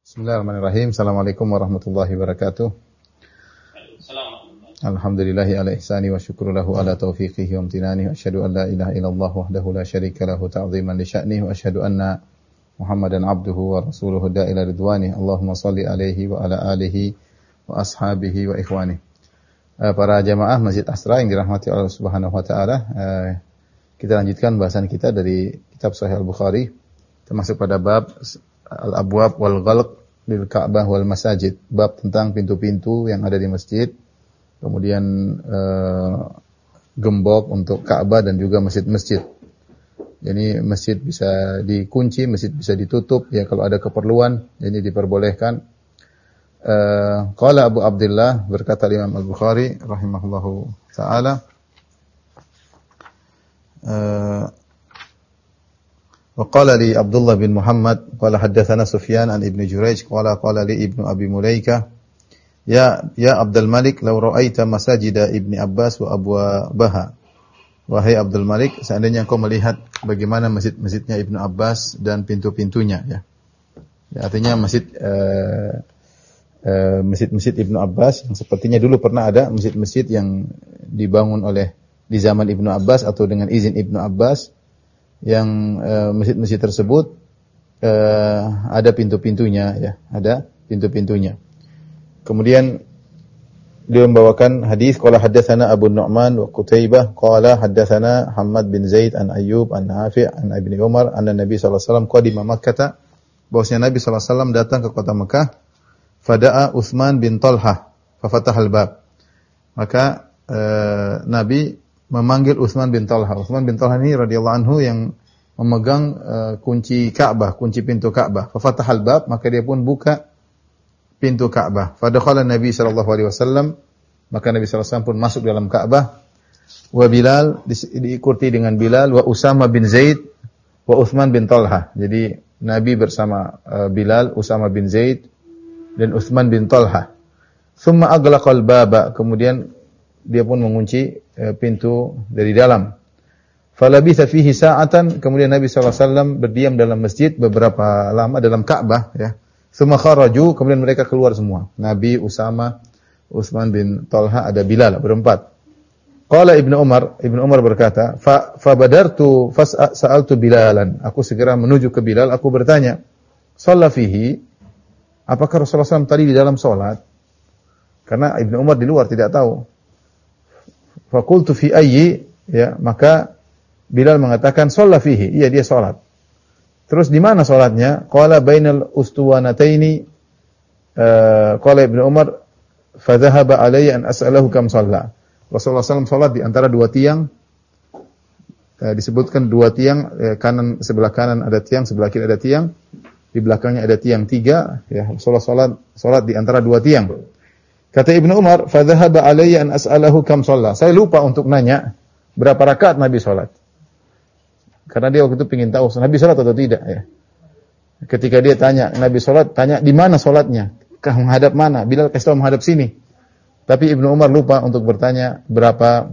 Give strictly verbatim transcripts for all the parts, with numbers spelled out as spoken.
Bismillahirrahmanirrahim. Assalamualaikum warahmatullahi wabarakatuh. Alhamdulillahi ala ihsani wa syukru lahu ala taufiqihi wa amtinani wa asyhadu an la ilaha illallah wahdahu la syarika lahu ta'ziman li sya'nihi wa asyhadu anna Muhammadan abduhu wa rasuluhu da'ila ridwani. Allahumma salli alaihi wa ala alihi wa ashabihi wa ikhwani. Para jamaah Masjid Asra yang dirahmati Allah Subhanahu wa taala, kita lanjutkan bahasan kita dari kitab Sahih Al-Bukhari termasuk pada bab Al-Abwab wal Ghalq lil Ka'bah wal Masajid, bab tentang pintu-pintu yang ada di masjid, kemudian uh, gembok untuk Ka'bah dan juga masjid-masjid. Jadi masjid bisa dikunci, masjid bisa ditutup ya kalau ada keperluan, jadi diperbolehkan. Uh, Qala Abu Abdullah, berkata Imam Al-Bukhari rahimahullahu taala, uh, وقال لي عبد الله بن محمد قال حدثنا سفيان عن ابن جريج قال قال لي ابن أبي مليكة يا يا عبد الملك لو رأيت مساجد ابن عباس وأبوابها. Wahai Abdul Malik, seandainya engkau melihat bagaimana masjid-masjidnya Ibnu Abbas dan pintu-pintunya, ya. Ya, artinya masjid uh, uh, masjid-masjid Ibnu Abbas yang sepertinya dulu pernah ada masjid-masjid yang dibangun oleh di zaman Ibnu Abbas atau dengan izin Ibnu Abbas, yang uh, masjid-masjid tersebut uh, ada pintu-pintunya, ya, ada pintu-pintunya. Kemudian dia membawakan hadis qala haddatsana Abu Nu'man wa Qutaibah qala haddatsana Hammad bin Zaid an Ayyub an Nafi' an Ibnu Umar anna Nabi sallallahu alaihi wasallam qadima Makkah, bahwasanya Nabi sallallahu alaihi wasallam datang ke kota Mekah, fada'a Utsman bin Talhah fa fatahal bab. Maka uh, Nabi memanggil Utsman bin Talha. Utsman bin Talha ini radhiyallahu anhu yang memegang uh, kunci Ka'bah, kunci pintu Ka'bah. Fa fatahal bab, maka dia pun buka pintu Ka'bah. Fa dakhala Nabi sallallahu alaihi wasallam, maka Nabi sallallahu alaihi wasallam pun masuk dalam Ka'bah. Wa Bilal, di, diikuti dengan Bilal, wa Usama bin Zaid, wa Utsman bin Talha. Jadi Nabi bersama uh, Bilal, Usama bin Zaid dan Utsman bin Talha. Tsumma aghlaqal baba, kemudian dia pun mengunci e, pintu dari dalam. Falabitha fihi sa'atan, kemudian Nabi sallallahu alaihi wasallam berdiam dalam masjid beberapa lama dalam Ka'bah, ya. Tsumma kharaju, kemudian mereka keluar semua. Nabi, Usama, Utsman bin Talha, ada Bilal, berempat. Qala Ibnu Umar, Ibnu Umar berkata, fa fabadartu fas'altu Bilalan. Aku segera menuju ke Bilal, aku bertanya, shalla fihi, apakah Rasulullah sallallahu alaihi wasallam tadi di dalam salat? Karena Ibnu Umar di luar tidak tahu. Fakultu fi ayyi, ya, maka Bilal mengatakan shalla fihi, iya dia salat. Terus di mana salatnya? Qala bainal ustuwanataini, uh, qala Ibnu Umar fa dhahaba alayya an as'alahu kam shalla. Rasulullah sallallahu alaihi wasallam salat di antara dua tiang, uh, disebutkan dua tiang, uh, kanan sebelah kanan ada tiang, sebelah kiri ada tiang, di belakangnya ada tiang tiga, ya. Rasulullah salat salat di antara dua tiang. Kata Ibnu Umar, fa dhahaba alayya an as'alahu kam shalla. Saya lupa untuk nanya berapa rakaat Nabi salat. Karena dia waktu itu ingin tahu Nabi salat atau tidak, ya. Ketika dia tanya Nabi salat, tanya di mana salatnya? Kah menghadap mana? Bilal kasih tahu menghadap sini. Tapi Ibnu Umar lupa untuk bertanya berapa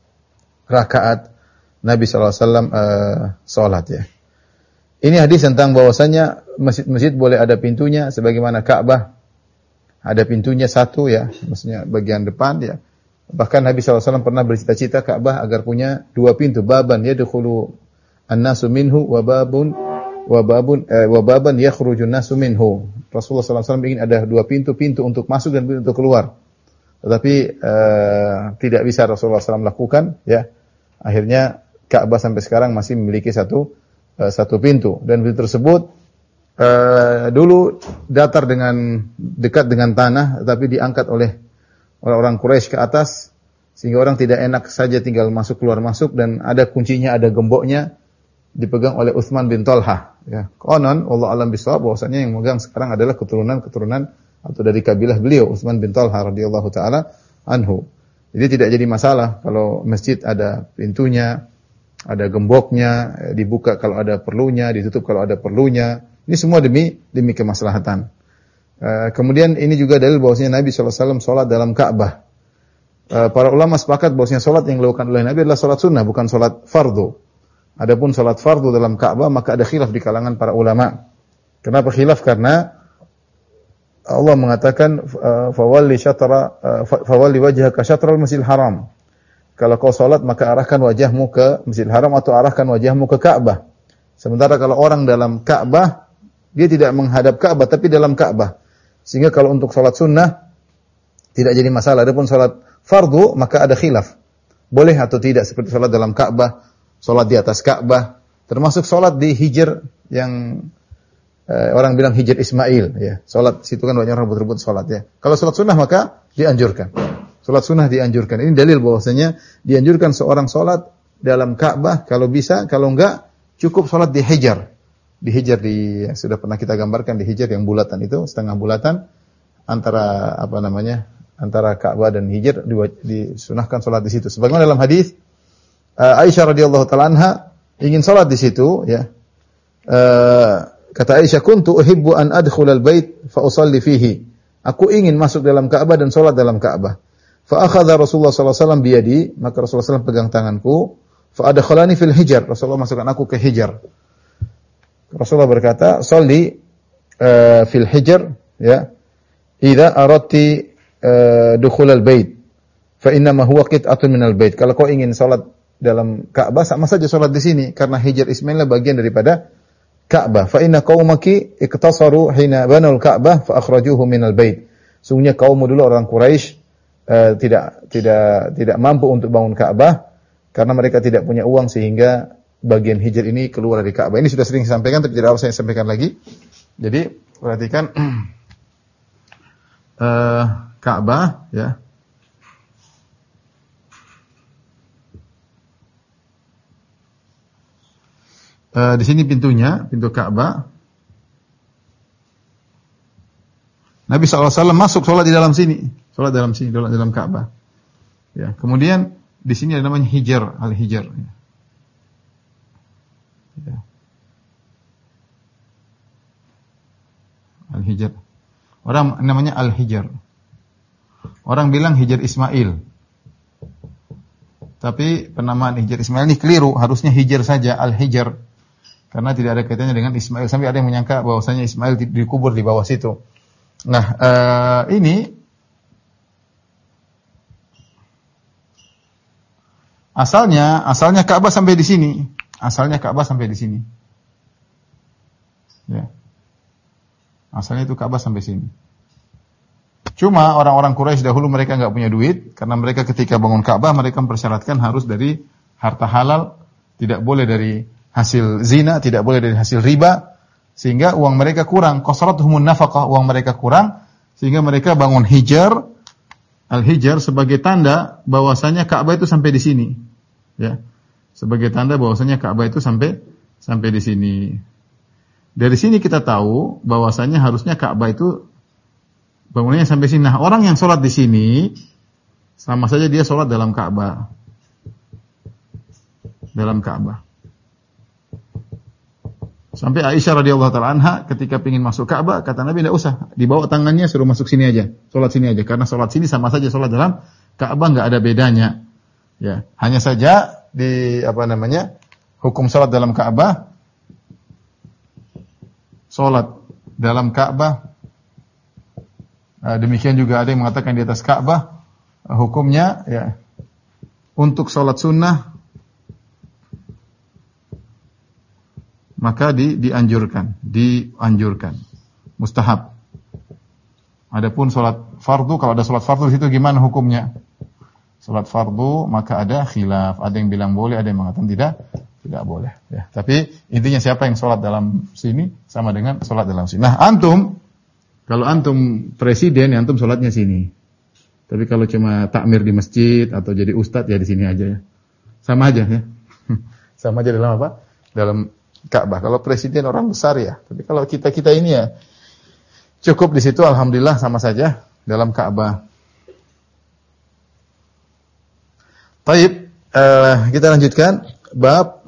rakaat Nabi sallallahu alaihi wasallam uh, salat, ya. Ini hadis tentang bahwasanya masjid-masjid boleh ada pintunya sebagaimana Ka'bah ada pintunya satu, ya, maksudnya bagian depan, ya. Bahkan Nabi sallallahu alaihi wasallam pernah bercita-cita Ka'bah agar punya dua pintu, baban yadkhulu an-nasu minhu wa babun wa babun eh, wa baban yakhrujun nasu minhu. Rasulullah sallallahu alaihi wasallam ingin ada dua pintu, pintu untuk masuk dan pintu untuk keluar. Tetapi eh, tidak bisa Rasulullah sallallahu alaihi wasallam lakukan, ya. Akhirnya Ka'bah sampai sekarang masih memiliki satu eh, satu pintu, dan pintu tersebut Uh, dulu datar dengan dekat dengan tanah, tapi diangkat oleh orang-orang Quraisy ke atas sehingga orang tidak enak saja tinggal masuk keluar masuk, dan ada kuncinya, ada gemboknya, dipegang oleh Utsman bin Talha, ya. Konon wallahu alam bisawab bahwasanya yang memegang sekarang adalah keturunan-keturunan atau dari kabilah beliau Utsman bin Talha radhiyallahu taala anhu. Jadi tidak jadi masalah kalau masjid ada pintunya, ada gemboknya, dibuka kalau ada perlunya, ditutup kalau ada perlunya. Ini semua demi demi kemaslahatan. Uh, kemudian ini juga dalil bahwasanya Nabi sallallahu alaihi wasallam salat dalam Ka'bah. Uh, para ulama sepakat bahwasanya salat yang dilakukan oleh Nabi adalah salat sunnah, bukan salat fardu. Adapun salat fardu dalam Ka'bah maka ada khilaf di kalangan para ulama. Kenapa khilaf? Karena Allah mengatakan fawalli syatra fawalli wajhaka syatral masjidil haram. Kalau kau salat maka arahkan wajahmu ke Masjidil Haram atau arahkan wajahmu ke Ka'bah. Sementara kalau orang dalam Ka'bah dia tidak menghadap Ka'bah tapi dalam Ka'bah. Sehingga kalau untuk salat sunnah tidak jadi masalah. Adapun salat fardu maka ada khilaf. Boleh atau tidak seperti salat dalam Ka'bah, salat di atas Ka'bah, termasuk salat di Hijr yang eh, orang bilang Hijr Ismail ya. Salat situ kan banyak orang rebut-rebut salat ya. Kalau salat sunnah maka dianjurkan. Salat sunnah dianjurkan. Ini dalil bahwasanya dianjurkan seorang salat dalam Ka'bah kalau bisa, kalau enggak cukup salat di Hijr. Di Hijr di yang sudah pernah kita gambarkan di Hijr yang bulatan itu, setengah bulatan antara apa namanya? Antara Ka'bah dan Hijr disunahkan salat di situ. Sebagaimana dalam hadis uh, Aisyah radhiyallahu taala anha ingin salat di situ ya. Uh, kata Aisyah, "Kuntu uhibbu an adkhula al-bait fa usalli fihi." Aku ingin masuk dalam Ka'bah dan salat dalam Ka'bah. Fa akhadha Rasulullah sallallahu alaihi wasallam bi yadi, maka Rasulullah sallallahu alaihi wasallam pegang tanganku, fa adkhalani fil Hijr. Rasulullah masukkan aku ke Hijr. Rasulullah berkata, "Shalli uh, fil Hijr ya. Idza aradti uh, dukhul al-bait, fa inna ma huwa qit'atun min al-bait." Kalau kau ingin salat dalam Ka'bah sama saja salat di sini karena Hijr Ismail bagian daripada Ka'bah. Fa inna qaumaki iktasaru hina banul Ka'bah fa akhrajuhu min al-bait. Sungguhnya kaummu dulu orang Quraisy Uh, tidak tidak tidak mampu untuk bangun Ka'bah karena mereka tidak punya uang sehingga bagian Hijr ini keluar dari Ka'bah. Ini sudah sering disampaikan tapi tidak harus saya sampaikan lagi. Jadi perhatikan uh, Ka'bah ya. Uh, di sini pintunya, pintu Ka'bah. Nabi shallallahu alaihi wasallam masuk sholat di dalam sini, sholat dalam sini, dalam dalam Ka'bah. Ya, kemudian di sini ada namanya Hijr, al-Hijr. Ya. Al-Hijr. Orang namanya al-Hijr. Orang bilang Hijr Ismail. Tapi penamaan Hijr Ismail ini keliru, harusnya Hijr saja, al-Hijr. Karena tidak ada kaitannya dengan Ismail. Sampai ada yang menyangka bahwasanya Ismail dikubur di bawah situ. Nah, uh, ini asalnya asalnya Ka'bah sampai di sini. Asalnya Ka'bah sampai di sini. Ya. Asalnya itu Ka'bah sampai sini. Cuma orang-orang Quraisy dahulu mereka enggak punya duit karena mereka ketika bangun Ka'bah mereka mempersyaratkan harus dari harta halal, tidak boleh dari hasil zina, tidak boleh dari hasil riba. Sehingga uang mereka kurang, qasratuhumun nafaqah, uang mereka kurang, sehingga mereka bangun Hijr, al-Hijr sebagai tanda bahwasanya Ka'bah itu sampai di sini. Ya. Sebagai tanda bahwasanya Ka'bah itu sampai sampai di sini. Dari sini kita tahu bahwasanya harusnya Ka'bah itu bangunannya sampai sini. Nah, orang yang sholat di sini sama saja dia sholat dalam Ka'bah. Dalam Ka'bah. Sampai Aisyah radhiyallahu taala anha ketika ingin masuk Ka'bah kata Nabi tidak usah, dibawa tangannya suruh masuk sini aja, salat sini aja karena salat sini sama saja salat dalam Ka'bah enggak ada bedanya. Ya, hanya saja di apa namanya? Hukum salat dalam Ka'bah, salat dalam Ka'bah demikian juga ada yang mengatakan di atas Ka'bah hukumnya ya untuk salat sunnah maka di, dianjurkan, dianjurkan, mustahab. Adapun salat fardu, kalau ada salat fardu di situ gimana hukumnya? Salat fardu maka ada khilaf, ada yang bilang boleh, ada yang mengatakan tidak, tidak boleh. Ya. Tapi intinya siapa yang salat dalam sini sama dengan salat dalam sini. Nah antum, kalau antum presiden, ya antum salatnya sini. Tapi kalau cuma takmir di masjid atau jadi ustadz ya di sini aja ya, sama aja ya, sama aja dalam apa? Dalam Ka'bah. Kalau presiden orang besar ya. Tapi kalau kita-kita ini ya cukup di situ alhamdulillah sama saja dalam Ka'bah. Baik, uh, kita lanjutkan bab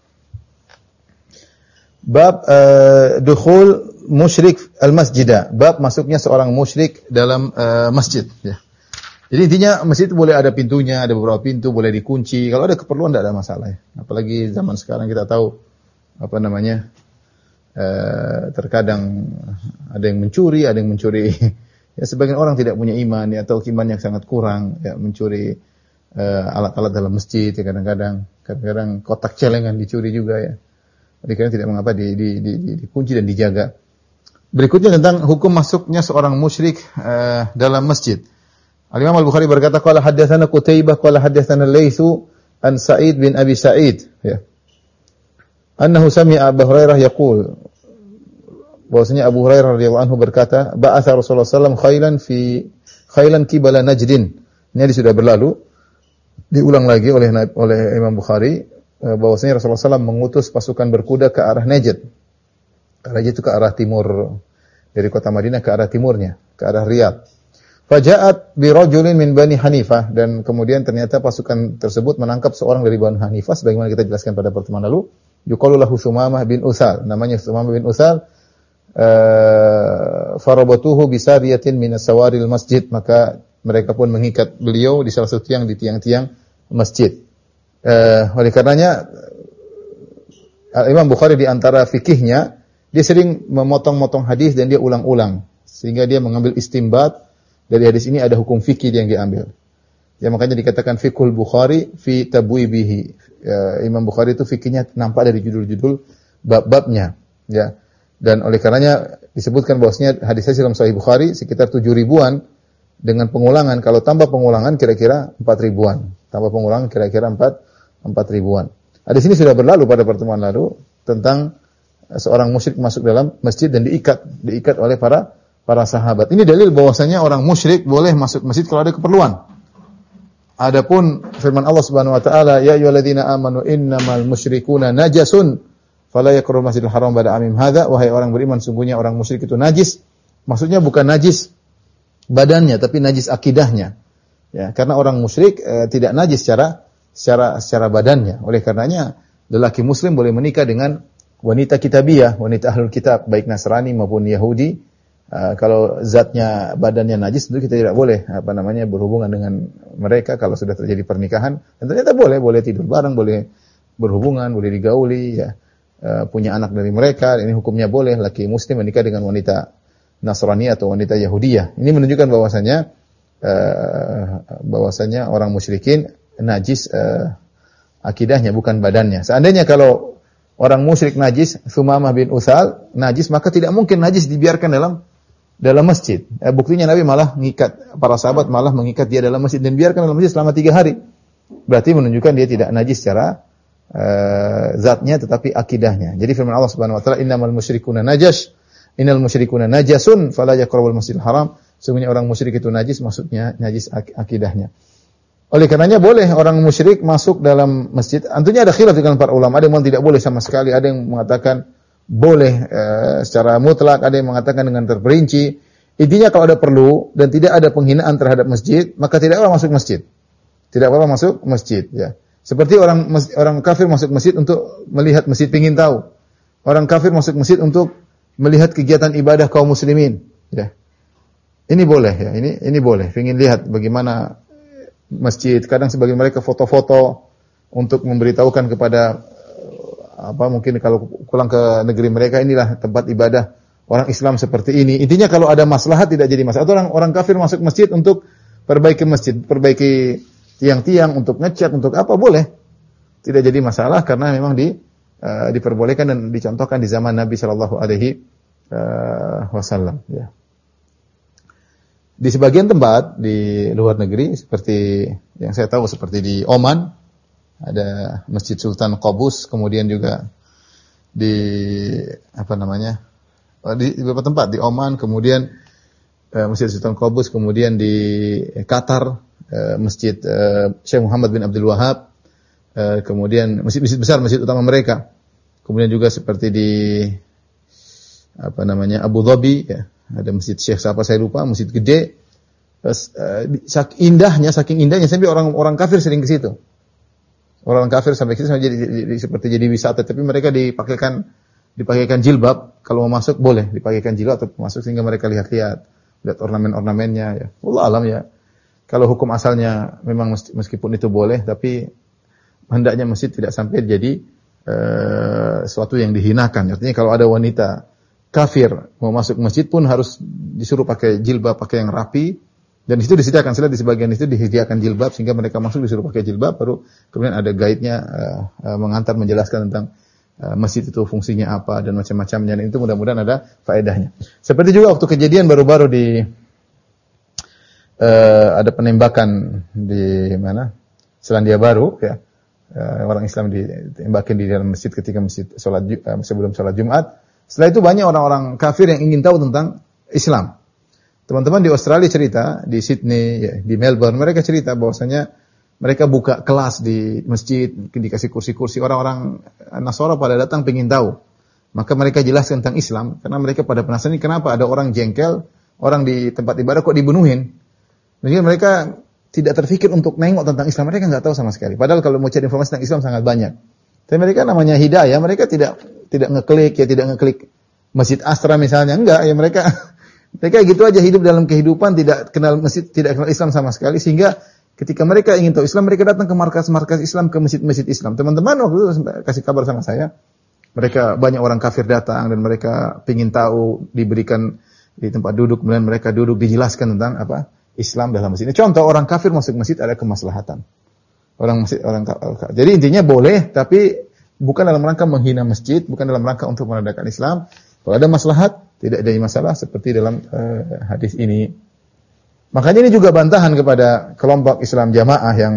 bab uh, dukhul musyrik al-masjidah. Bab masuknya seorang musyrik dalam uh, masjid ya. Jadi intinya masjid itu boleh ada pintunya, ada beberapa pintu, boleh dikunci. Kalau ada keperluan tidak ada masalah ya. Apalagi zaman sekarang kita tahu apa namanya, eh, terkadang ada yang mencuri, ada yang mencuri. Ya sebagian orang tidak punya iman ya, atau iman yang sangat kurang ya, mencuri uh, alat-alat dalam masjid ya, kadang-kadang kadang-kadang kotak celengan dicuri juga ya. Jadi karena tidak mengapa di, di, di, di, dikunci dan dijaga. Berikutnya tentang hukum masuknya seorang musyrik uh, dalam masjid. Al-Imam Al-Bukhari berkata, qala haddatsana Qutaibah qala haddatsana Laitsu an Sa'id bin Abi Sa'id ya. Annahu sami'a Abu Hurairah yaqul, bahwasanya Abu Hurairah radhiyallahu anhu berkata, ba'atha Rasulullah sallallahu alaihi wasallam khailan fi khailan qibala Najdin. Ini sudah berlalu. Diulang lagi oleh oleh Imam Bukhari bahwasanya Rasulullah sallallahu alaihi wasallam mengutus pasukan berkuda ke arah Najd. Najd itu ke arah timur dari kota Madinah, ke arah timurnya, ke arah Riyadh. Faja'at bi rajulin min Bani Hanifah, dan kemudian ternyata pasukan tersebut menangkap seorang dari Bani Hanifah sebagaimana kita jelaskan pada pertemuan lalu. Yuqalu lahu Sumamah bin Utsal, namanya Sumamah bin Utsal. Uh, farabatuhu bisariyatin min sawaril masjid, maka mereka pun mengikat beliau di salah satu tiang di tiang-tiang masjid. Uh, oleh karenanya uh, Imam Bukhari di antara fikihnya, dia sering memotong-motong hadis dan dia ulang-ulang sehingga dia mengambil istimbat dari hadis ini, ada hukum fikih yang diambil. Ya makanya dikatakan fiqhul Bukhari fi tabwibihi. Uh, Imam Bukhari itu fikihnya nampak dari judul-judul bab-babnya, ya. Dan oleh karenanya disebutkan bahwasanya hadis-hadis dalam Sahih Bukhari sekitar tujuh ribuan dengan pengulangan. Kalau tambah pengulangan kira-kira empat ribuan. Tambah pengulangan kira-kira empat ribuan. Hadis ini sudah berlalu pada pertemuan lalu tentang seorang musyrik masuk dalam masjid dan diikat, diikat oleh para para sahabat. Ini dalil bahwasanya orang musyrik boleh masuk masjid kalau ada keperluan. Adapun firman Allah Subhanahu wa taala, ya ayyuhalladzina amanu innamal musyrikuuna najasun fala yaqrabul masjidil haram ba'da amim hadza, wahai orang beriman, sungguhnya orang musyrik itu najis. Maksudnya bukan najis badannya tapi najis akidahnya. Ya, karena orang musyrik e, tidak najis secara secara secara badannya. Oleh karenanya lelaki muslim boleh menikah dengan wanita kitabiyah, wanita ahlul kitab, baik Nasrani maupun Yahudi. E, kalau zatnya badannya najis tentu kita tidak boleh apa namanya berhubungan dengan mereka kalau sudah terjadi pernikahan. Dan ternyata boleh, boleh tidur bareng, boleh berhubungan, boleh digauli ya. Uh, punya anak dari mereka, ini hukumnya boleh laki muslim menikah dengan wanita Nasrani atau wanita Yahudiyah. Ini menunjukkan bahwasanya uh, bahwasanya orang musyrikin najis uh, akidahnya bukan badannya. Seandainya kalau orang musyrik najis, Sumamah bin Utsal najis, maka tidak mungkin najis dibiarkan dalam dalam masjid. Eh, buktinya Nabi malah mengikat, para sahabat malah mengikat dia dalam masjid dan biarkan dalam masjid selama tiga hari. Berarti menunjukkan dia tidak najis secara Uh, zatnya tetapi akidahnya. Jadi firman Allah Subhanahu wa taala, innamal musyrikuuna najas, innal musyrikuuna najasun fala yaqrabul masjidil haram. Sesungguhnya orang musyrik itu najis, maksudnya najis ak- akidahnya. Oleh karenanya boleh orang musyrik masuk dalam masjid. Tentunya ada khilaf dengan para ulama, ada yang tidak boleh sama sekali, ada yang mengatakan boleh uh, secara mutlak, ada yang mengatakan dengan terperinci. Intinya kalau ada perlu dan tidak ada penghinaan terhadap masjid, maka tidak apa masuk masjid. Tidak apa masuk masjid, ya. Seperti orang orang kafir masuk masjid untuk melihat masjid, pengin tahu. Orang kafir masuk masjid untuk melihat kegiatan ibadah kaum muslimin, ya. Ini boleh ya, ini ini boleh. Pengin lihat bagaimana masjid. Kadang sebagian mereka foto-foto untuk memberitahukan kepada apa mungkin kalau pulang ke negeri mereka, inilah tempat ibadah orang Islam seperti ini. Intinya kalau ada maslahat tidak jadi masalah. Atau orang orang kafir masuk masjid untuk perbaiki masjid, perbaiki tiang-tiang, untuk ngecat, untuk apa, boleh. Tidak jadi masalah karena memang di uh, diperbolehkan dan dicontohkan di zaman Nabi sallallahu alaihi wasallam, ya. Di sebagian tempat di luar negeri seperti yang saya tahu seperti di Oman ada Masjid Sultan Qaboos, kemudian juga di apa namanya? di, di beberapa tempat di Oman, kemudian uh, Masjid Sultan Qaboos, kemudian di Qatar Masjid uh, Syekh Muhammad bin Abdul Wahab, uh, kemudian masjid-masjid besar, masjid utama mereka. Kemudian juga seperti di apa namanya Abu Dhabi, ya, ada masjid Syekh siapa saya lupa, masjid gede. Terus, uh, saking indahnya, saking indahnya sampai orang-orang kafir sering ke situ. Orang kafir sampai ke situ jadi, jadi seperti jadi wisata, tapi mereka dipakaikan dipakaikan jilbab, kalau mau masuk boleh dipakaikan jilbab atau masuk sehingga mereka lihat-lihat, lihat ornamen-ornamennya, ya. Wallah alam, ya. Kalau hukum asalnya memang meskipun itu boleh, tapi hendaknya masjid tidak sampai jadi uh, sesuatu yang dihinakan. Artinya kalau ada wanita kafir mau masuk masjid pun harus disuruh pakai jilbab, pakai yang rapi. Dan di situ disediakan, saya lihat di sebagian itu disediakan jilbab sehingga mereka masuk disuruh pakai jilbab, baru kemudian ada guide-nya uh, uh, mengantar menjelaskan tentang uh, masjid itu fungsinya apa dan macam-macamnya. Dan itu mudah-mudahan ada faedahnya. Seperti juga waktu kejadian baru-baru di uh, ada penembakan di mana? Selandia Baru ya. Uh, orang Islam ditembakin di dalam masjid ketika masjid salat uh, sebelum salat Jumat. Setelah itu banyak orang-orang kafir yang ingin tahu tentang Islam. Teman-teman di Australia cerita, di Sydney, ya, di Melbourne, mereka cerita bahwasanya mereka buka kelas di masjid, dikasih kursi-kursi, orang-orang Nasara pada datang pengen tahu. Maka mereka jelaskan tentang Islam, karena mereka pada penasaran kenapa ada orang jengkel, orang di tempat ibadah kok dibunuhin. Jadi mereka tidak terfikir untuk nengok tentang Islam, mereka nggak tahu sama sekali. Padahal kalau mau cari informasi tentang Islam sangat banyak. Tapi mereka namanya hidayah, mereka tidak tidak ngeklik, ya tidak ngeklik Masjid Astra misalnya, enggak, ya mereka mereka gitu aja hidup dalam kehidupan, tidak kenal masjid, tidak kenal Islam sama sekali, sehingga ketika mereka ingin tahu Islam, mereka datang ke markas-markas Islam, ke masjid-masjid Islam. Teman-teman waktu itu kasih kabar sama saya, mereka banyak orang kafir datang dan mereka ingin tahu, diberikan di tempat duduk, kemudian mereka duduk dijelaskan tentang apa Islam dalam masjid. Ini contoh orang kafir masuk masjid ada kemaslahatan. Orang masjid, orang kafir. Jadi intinya boleh, tapi bukan dalam rangka menghina masjid, bukan dalam rangka untuk menandakan Islam. Kalau ada maslahat, tidak ada masalah seperti dalam uh, hadis ini. Makanya ini juga bantahan kepada kelompok Islam Jamaah yang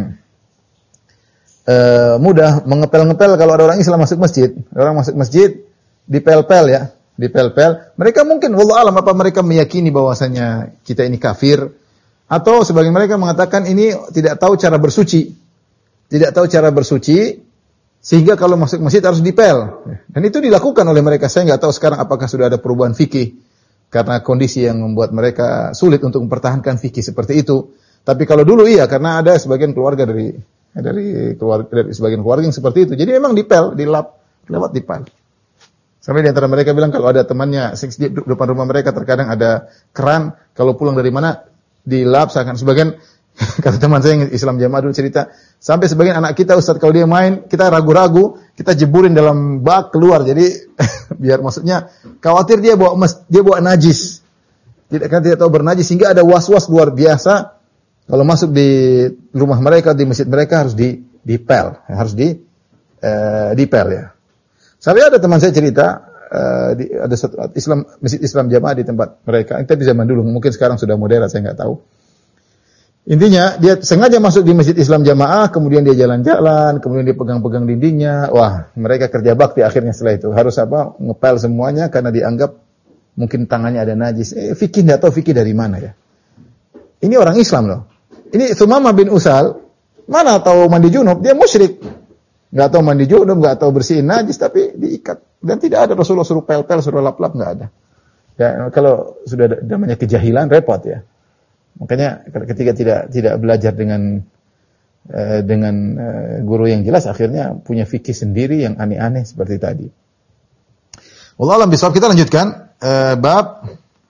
uh, mudah mengepel-ngepel kalau ada orang Islam masuk masjid. Orang masuk masjid dipel-pel ya, dipel-pel. Mereka mungkin wallahu alam apa mereka meyakini bahwasanya kita ini kafir, atau sebagian mereka mengatakan ini tidak tahu cara bersuci. Tidak tahu cara bersuci sehingga kalau masuk masjid harus dipel. Dan itu dilakukan oleh mereka. Saya nggak tahu sekarang apakah sudah ada perubahan fikih karena kondisi yang membuat mereka sulit untuk mempertahankan fikih seperti itu. Tapi kalau dulu iya, karena ada sebagian keluarga dari dari keluarga dari sebagian keluarga yang seperti itu. Jadi memang dipel, dilap, lewat dipel. Sampai di antara mereka bilang kalau ada temannya di depan rumah mereka terkadang ada keran, kalau pulang dari mana dilap, seakan sebagian kata teman saya yang Islam Jamaah dulu cerita, sampai sebagian anak kita Ustaz kalau dia main, kita ragu-ragu, kita jeburin dalam bak keluar. Jadi biar maksudnya khawatir dia bawa mes, dia bawa najis. Tidak kan tidak tahu bernajis sehingga ada was-was luar biasa. Kalau masuk di rumah mereka, di masjid mereka harus di dipel, harus di uh, dipel ya. Sampai ada teman saya cerita uh, di, ada satu Islam masjid Islam Jamaah di tempat mereka. Itu di zaman dulu, mungkin sekarang sudah modern, saya enggak tahu. Intinya dia sengaja masuk di masjid Islam Jamaah, kemudian dia jalan-jalan, kemudian dia pegang-pegang dindingnya. Wah, mereka kerja bakti akhirnya setelah itu. Harus apa? Ngepel semuanya karena dianggap mungkin tangannya ada najis. Eh, fikih enggak tahu fikih dari mana ya. Ini orang Islam loh. Ini Sumamah bin Usal, mana tahu mandi junub, dia musyrik. Enggak tahu mandi junub, enggak tahu bersihin najis, tapi diikat. Dan tidak ada Rasulullah suruh pel-pel, suruh lap-lap, enggak ada. Ya, kalau sudah namanya kejahilan repot ya. Makanya ketika tidak tidak belajar dengan uh, dengan uh, guru yang jelas, akhirnya punya fikih sendiri yang aneh-aneh seperti tadi. Wallahu a'lam bishawab. Kita lanjutkan uh, bab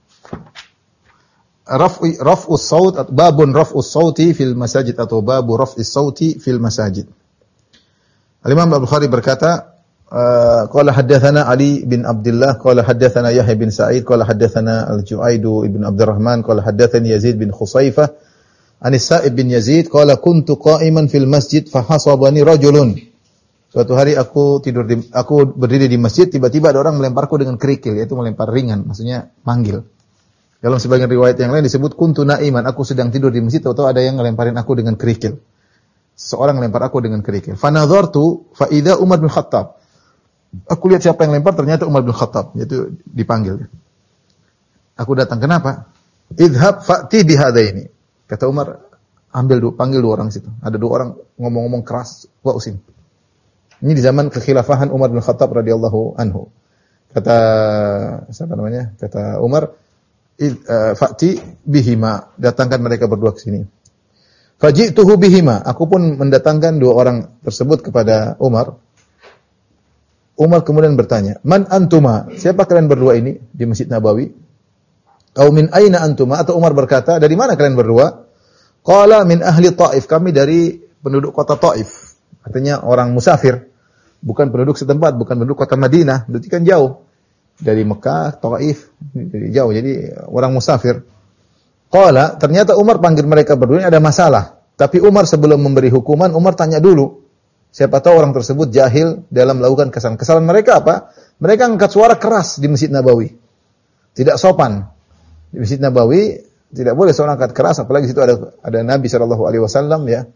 raf'u raf'us saut, babun raf'us sauti fil masajid atau babu raf'is sauti fil masajid. Al-Imam Al-Bukhari berkata, qala haddatsana Ali bin Abdullah qala haddatsana Yahya bin Sa'id qala haddatsana Al-Ju'aidu ibn Abdurrahman qala haddatsani Yazid bin Khusaifah an Sa'ib bin Yazid qala kuntu qa'iman fil masjid fa hasabani rajulun. Suatu hari aku tidur di aku berdiri di masjid, tiba-tiba ada orang melemparku dengan kerikil, yaitu melempar ringan, maksudnya manggil. Dalam sebagian riwayat yang lain disebut kuntu na'iman, aku sedang tidur di masjid atau ada yang ngelemparin aku dengan kerikil. Seorang melempar aku dengan kerikil. Fa nadhartu fa idza Umar bin Khattab. Aku lihat siapa yang lempar, ternyata Umar bin Khattab, yaitu dipanggil. Aku datang, kenapa? Idhab fa'ti bihadaini. Kata Umar, ambil dua, panggil dua orang situ. Ada dua orang ngomong-ngomong keras, wa usim. Ini di zaman kekhilafahan Umar bin Khattab radhiyallahu anhu. Kata siapa namanya? Kata Umar, uh, fa'ti bihima, datangkan mereka berdua ke sini. Faji'tuhu bihima, aku pun mendatangkan dua orang tersebut kepada Umar. Umar kemudian bertanya, "Man antuma?" Siapa kalian berdua ini di Masjid Nabawi? "Au min aina antuma?" Atau Umar berkata, "Dari mana kalian berdua?" Qala min ahli Taif, kami dari penduduk kota Taif. Artinya orang musafir, bukan penduduk setempat, bukan penduduk kota Madinah, berarti kan jauh. dari Mekah, Taif, dari jauh, jadi orang musafir. Qala, ternyata Umar panggil mereka berdua, ini ada masalah. Tapi Umar sebelum memberi hukuman, Umar tanya dulu. Siapa tahu orang tersebut jahil dalam melakukan kesalahan. Kesalahan mereka apa? Mereka angkat suara keras di Masjid Nabawi. Tidak sopan. Di Masjid Nabawi tidak boleh seorang angkat keras, apalagi situ ada ada Nabi shallallahu alaihi wasallam ya.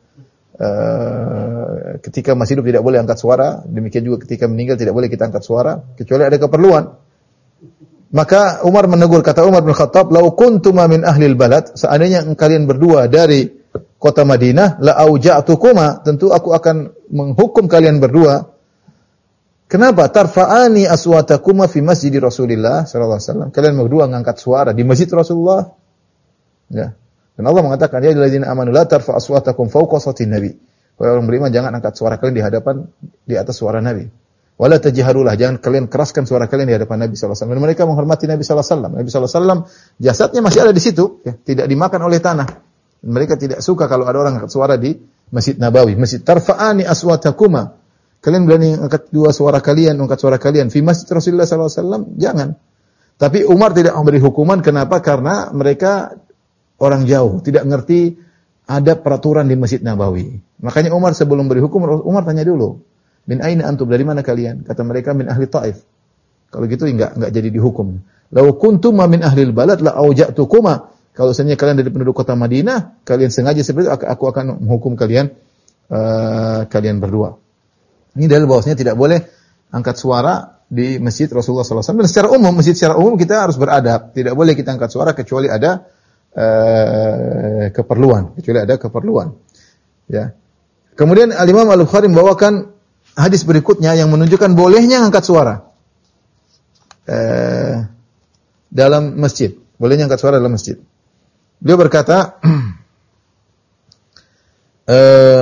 Uh, ketika masih hidup tidak boleh angkat suara, demikian juga ketika meninggal tidak boleh kita angkat suara kecuali ada keperluan. Maka Umar menegur, kata Umar bin Khattab, "Lau kuntuma min ahlil balad", seandainya kalian berdua dari kota Madinah, la auja'tukuma, tentu aku akan menghukum kalian berdua. Kenapa? Tarfa'ani aswatakuma fi masjid Rasulillah sallallahu alaihi wasallam. Kalian berdua mengangkat suara di masjid Rasulullah. Ya. Dan Allah mengatakan, ya ayyuhalladzina amanu la tarfa'u aswatakum fawqa sautin nabi. Wahai orang beriman, jangan angkat suara kalian di hadapan di atas suara Nabi. Wala tajharulah, jangan kalian keraskan suara kalian di hadapan Nabi sallallahu alaihi wasallam. Dan mereka menghormati Nabi sallallahu alaihi wasallam. Nabi sallallahu alaihi wasallam jasadnya masih ada di situ, ya, tidak dimakan oleh tanah. Dan mereka tidak suka kalau ada orang angkat suara di Masjid Nabawi. Masjid tarfa'ani aswatakuma. Kalian berani angkat dua suara kalian, angkat suara kalian fi masjid Rasulullah sallallahu alaihi wasallam? Jangan. Tapi Umar tidak memberi hukuman, kenapa? Karena mereka orang jauh, tidak ngerti ada peraturan di Masjid Nabawi. Makanya Umar sebelum beri hukum, Umar tanya dulu, min aina antum, dari mana kalian? Kata mereka min ahli Taif. Kalau gitu enggak enggak jadi dihukum. Lau kuntum min ahlil balad la auja'tukuma. Kalau seandainya kalian dari penduduk kota Madinah, kalian sengaja seperti itu, aku akan menghukum kalian uh, kalian berdua. Ini dalil bahwasanya tidak boleh angkat suara di masjid Rasulullah sallallahu alaihi wasallam. Dan secara umum, masjid secara umum kita harus beradab. Tidak boleh kita angkat suara kecuali ada uh, keperluan, kecuali ada keperluan. Ya. Kemudian Al-Imam Al-Bukhari membawakan hadis berikutnya yang menunjukkan bolehnya angkat suara uh, dalam masjid. Bolehnya angkat suara dalam masjid. Beliau berkata, uh,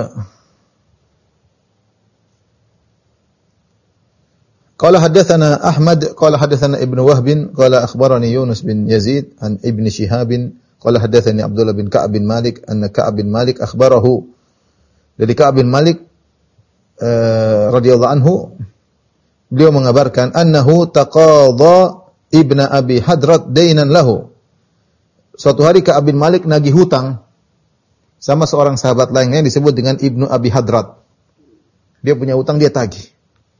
Qala haddatsana Ahmad qala haddatsana Ibnu Wahb qala akhbarani Yunus bin Yazid an Ibnu Shihab qala haddatsani Abdullah bin Ka'ab bin Malik anna Ka'ab bin Malik akhbarahu. Dari Ka'ab bin Malik uh, radhiyallahu anhu beliau mengabarkan annahu taqadha Ibnu Abi Hadrat dainan lahu. Suatu hari Ka'ab bin Malik nagih hutang sama seorang sahabat lainnya yang disebut dengan Ibnu Abi Hadrat. Dia punya hutang, dia tagih.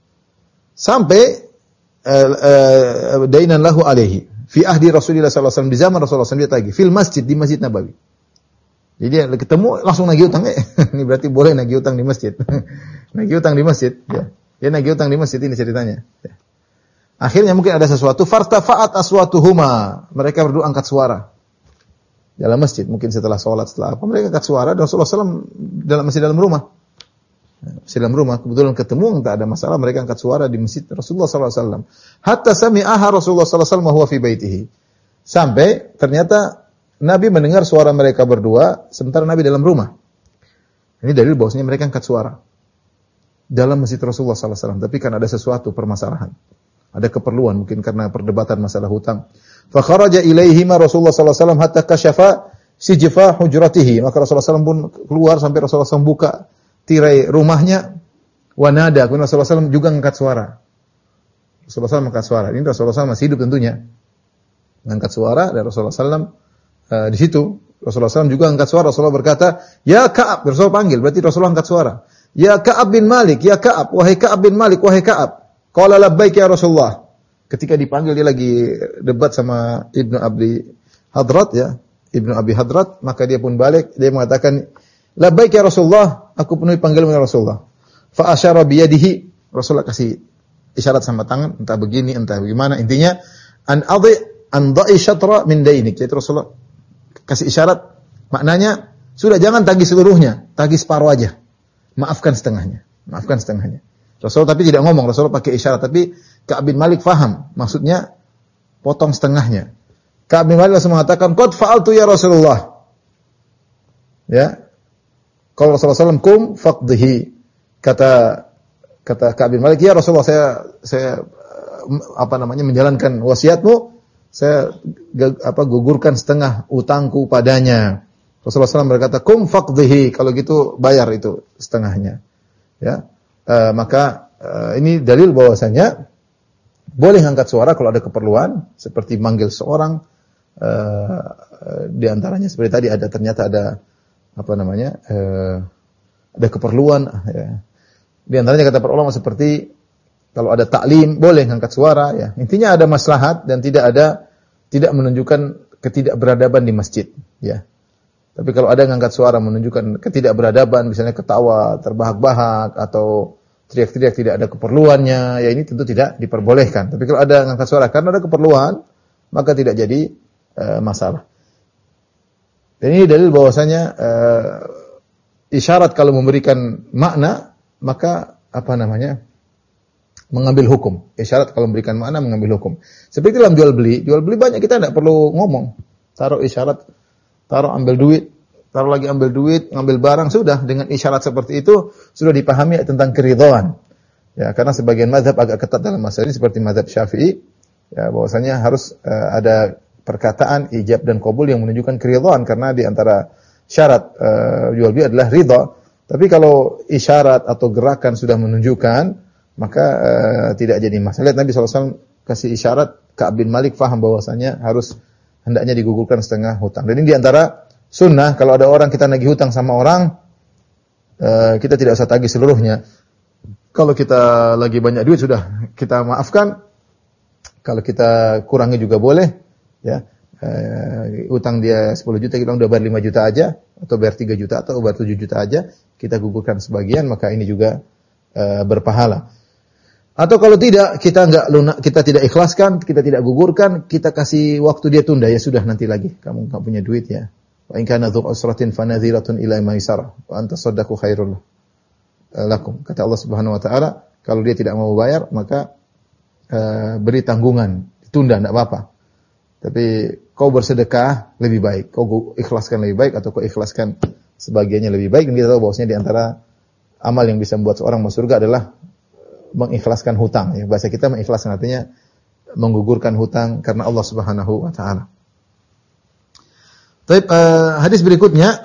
Sampai uh, uh, dainan lahu alaihi fi ahdi Rasulullah sallallahu alaihi wasallam, di zaman Rasulullah sallallahu alaihi wasallam dia tagih fil masjid, di Masjid Nabawi. Jadi dia ketemu langsung nagih hutang. Eh, ini berarti boleh nagih hutang di masjid. Nagih hutang di masjid, ya. Dia nagih hutang di masjid, ini ceritanya. Ya. Akhirnya mungkin ada sesuatu, fartafa'at aswatuhuma. Mereka berdua angkat suara dalam masjid, mungkin setelah sholat, setelah apa, mereka angkat suara, dan Rasulullah sallallahu alaihi wasallam dalam masjid dalam rumah. Masjid dalam rumah, kebetulan ketemu, tak ada masalah, mereka angkat suara di masjid Rasulullah sallallahu alaihi wasallam. Hatta sami'aha Rasulullah sallallahu alaihi wasallam wa huwa fi baitihi. Sampai ternyata Nabi mendengar suara mereka berdua sementara Nabi dalam rumah. Ini dalil bahwasanya mereka angkat suara dalam masjid Rasulullah sallallahu alaihi wasallam, tapi kan ada sesuatu permasalahan. Ada keperluan, mungkin karena perdebatan masalah hutang. Fa kharaja ilaihima Rasulullah sallallahu alaihi wasallam hatta kashafa sijfa hujratihi. Maka Rasulullah sallallahu alaihi wasallam pun keluar sampai Rasulullah sallallahu alaihi wasallam buka tirai rumahnya, wanada, kemudian Rasulullah sallallahu alaihi wasallam juga angkat suara. Rasulullah sallallahu alaihi wasallam angkat suara. Ini Rasulullah sallallahu alaihi wasallam masih hidup tentunya. Angkat suara, dan Rasulullah sallallahu alaihi wasallam uh, di situ. Rasulullah sallallahu alaihi wasallam juga angkat suara. Rasulullah berkata, "Ya Ka'ab." Rasulullah panggil, berarti Rasulullah angkat suara. "Ya Ka'ab bin Malik, ya Ka'ab, wahai Ka'ab bin Malik, wahai Ka'ab." Qala labbaik ya Rasulullah. Ketika dipanggil dia lagi debat sama Ibnu Abi Hadrat, ya. Ibnu Abi Hadrat, maka dia pun balik, dia mengatakan, "Labbaik ya Rasulullah, aku penuhi panggilan ya Rasulullah." Fa asyara bi yadihi, Rasulullah kasih isyarat sama tangan, entah begini, entah bagaimana, intinya an adhi an da'i syatra min dainik. Jadi Rasulullah kasih isyarat, maknanya sudah jangan tagih seluruhnya, tagih separuh aja. Maafkan setengahnya, maafkan setengahnya. Rasulullah tapi tidak ngomong, Rasulullah pakai isyarat, tapi Ka'ab bin Malik faham, maksudnya potong setengahnya. Ka'ab bin Malik langsung mengatakan, "Qad fa'altu ya Rasulullah." Ya. Kalau Rasulullah sallallahu alaihi wasallam kum faqdihi, kata kata Ka'ab bin Malik, "Ya Rasulullah, saya saya apa namanya menjalankan wasiatmu, saya apa gugurkan setengah utangku padanya." Rasulullah sallallahu alaihi wasallam berkata, "Kum faqdihi." Kalau gitu bayar itu setengahnya. Ya. Uh, maka uh, ini dalil bahwasanya boleh angkat suara kalau ada keperluan, seperti manggil seorang, uh, di antaranya seperti tadi ada ternyata ada apa namanya, uh, ada keperluan. Ya. Di antaranya kata para ulama seperti kalau ada taklim boleh angkat suara. Ya. Intinya ada maslahat dan tidak ada tidak menunjukkan ketidakberadaban di masjid. Ya. Tapi kalau ada yang angkat suara menunjukkan ketidakberadaban, misalnya ketawa terbahak-bahak atau teriak-teriak tidak ada keperluannya, ya ini tentu tidak diperbolehkan. Tapi kalau ada yang angkat suara karena ada keperluan, maka tidak jadi uh, masalah. Dan ini dalil bahwasanya uh, isyarat kalau memberikan makna, maka apa namanya? mengambil hukum. Isyarat kalau memberikan makna mengambil hukum. Seperti dalam jual beli, jual beli banyak kita tidak perlu ngomong. Taruh isyarat, taruh ambil duit, taruh lagi ambil duit, ngambil barang, sudah dengan isyarat seperti itu sudah dipahami tentang keridhaan. Ya, karena sebagian mazhab agak ketat dalam masalah ini seperti mazhab Syafi'i, ya bahwasanya harus uh, ada perkataan ijab dan qabul yang menunjukkan keridhaan karena di antara syarat uh, jual beli adalah ridha. Tapi kalau isyarat atau gerakan sudah menunjukkan, maka uh, tidak jadi masalah. Nabi sallallahu alaihi wasallam kasih isyarat, Ka'ab bin Malik faham bahwasanya harus hendaknya digugurkan setengah hutang. Dan ini di antara sunnah, kalau ada orang kita nagih hutang sama orang, uh, kita tidak usah tagih seluruhnya. Kalau kita lagi banyak duit sudah kita maafkan. Kalau kita kurangi juga boleh, ya. Uh, utang dia sepuluh juta, kita udah bayar lima juta aja, atau bayar tiga juta atau bayar tujuh juta aja, kita gugurkan sebagian, maka ini juga uh, berpahala. Atau kalau tidak, kita enggak lunak, kita tidak ikhlaskan, kita tidak gugurkan, kita kasih waktu dia tunda, ya sudah nanti lagi. Kamu enggak punya duit ya. Wa in kana dzu usratin fa nadhiratun ila maisarah wa anta saddaqu khairul lakum. Kata Allah Subhanahu wa taala, kalau dia tidak mau bayar, maka uh, beri tanggungan, tunda enggak apa-apa. Tapi kau bersedekah lebih baik, kau ikhlaskan lebih baik atau kau ikhlaskan sebagiannya lebih baik. Dan kita tahu bahwasanya di antara amal yang bisa membuat seorang masuk surga adalah mengikhlaskan hutang. Ya, bahasa kita mengikhlaskan artinya menggugurkan hutang karena Allah Subhanahu wa taala. Baik, uh, hadis berikutnya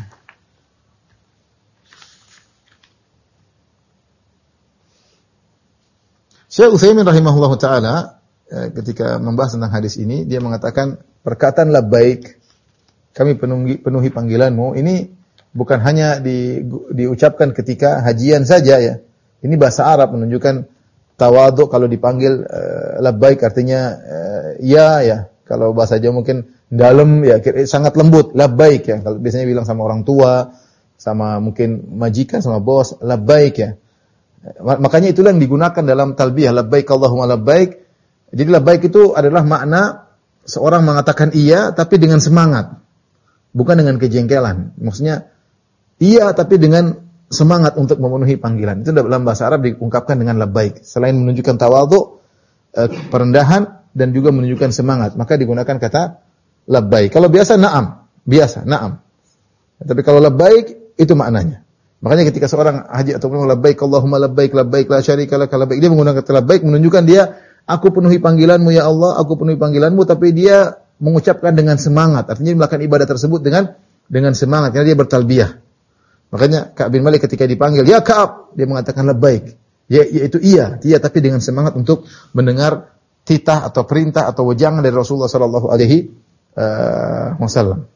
Syekh Utsaimin rahimahullahu taala uh, ketika membahas tentang hadis ini dia mengatakan perkataan labbaik, kami penuhi, penuhi panggilanmu, ini bukan hanya di, diucapkan ketika hajian saja ya. Ini bahasa Arab menunjukkan tawadhu kalau dipanggil uh, labbaik artinya uh, ya ya. Kalau bahasa Jawa mungkin dalam ya sangat lembut, labbaik ya. Kalau biasanya bilang sama orang tua, sama mungkin majikan, sama bos, labbaik ya. Makanya itulah yang digunakan dalam talbiyah, labbaik Allahumma labbaik. Jadi labbaik itu adalah makna seorang mengatakan iya tapi dengan semangat. Bukan dengan kejengkelan. Maksudnya iya tapi dengan semangat untuk memenuhi panggilan. Itu dalam bahasa Arab diungkapkan dengan labbaik. Selain menunjukkan tawadhu, perendahan dan juga menunjukkan semangat, maka digunakan kata labbaik. Kalau biasa na'am, biasa na'am. Tapi kalau labbaik itu maknanya. Makanya ketika seorang haji atau umrah labbaik Allahumma labbaik labbaik la syarika lak labbaik, dia menggunakan kata labbaik menunjukkan dia aku penuhi panggilanmu ya Allah, aku penuhi panggilanmu, tapi dia mengucapkan dengan semangat. Artinya dia melakukan ibadah tersebut dengan dengan semangat karena dia bertalbiyah. Makanya Ka'ab bin Malik ketika dipanggil, "Ya Ka'ab," dia mengatakan labbaik. Ya, yaitu iya, iya tapi dengan semangat untuk mendengar titah atau perintah atau wejangan dari Rasulullah sallallahu alaihi wasallam.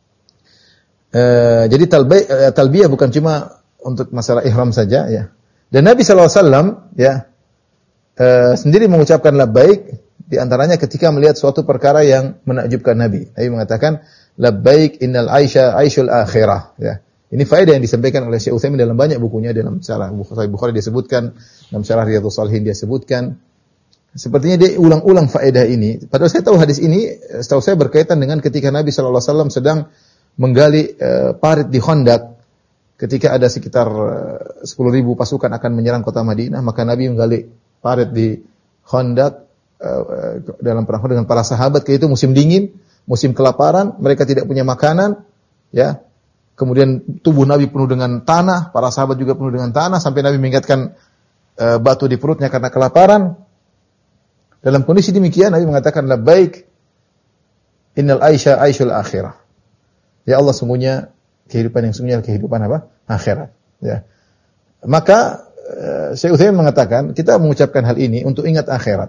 Uh, jadi talbiyah, uh, talbiyah bukan cuma untuk masalah ihram saja ya. Dan Nabi sallallahu alaihi wasallam ya uh, sendiri mengucapkan labbaik di antaranya ketika melihat suatu perkara yang menakjubkan Nabi. Nabi mengatakan labbaik innal aisha aishul akhirah ya. Ini faedah yang disampaikan oleh Syekh Utsaimin dalam banyak bukunya, dalam syarah Sahih Bukhari dia sebutkan, dalam syarah Riyadhus Shalihin dia sebutkan. Sepertinya dia ulang-ulang faedah ini. Padahal saya tahu hadis ini, setahu saya berkaitan dengan ketika Nabi sallallahu alaihi wasallam sedang menggali uh, parit di Khandaq. Ketika ada sekitar uh, sepuluh ribu pasukan akan menyerang kota Madinah, maka Nabi menggali parit di Khandaq uh, dalam perang dengan para sahabat. Ketika itu musim dingin, musim kelaparan, mereka tidak punya makanan, ya. Kemudian tubuh Nabi penuh dengan tanah, para sahabat juga penuh dengan tanah, sampai Nabi mengingatkan uh, batu di perutnya karena kelaparan. Dalam kondisi demikian Nabi mengatakan labbaik innal aisha aishul akhirah. Ya Allah, sungguhnya kehidupan yang sungguhnya kehidupan apa? Akhirat, ya. Maka uh, Syekh Utsaimin mengatakan kita mengucapkan hal ini untuk ingat akhirat.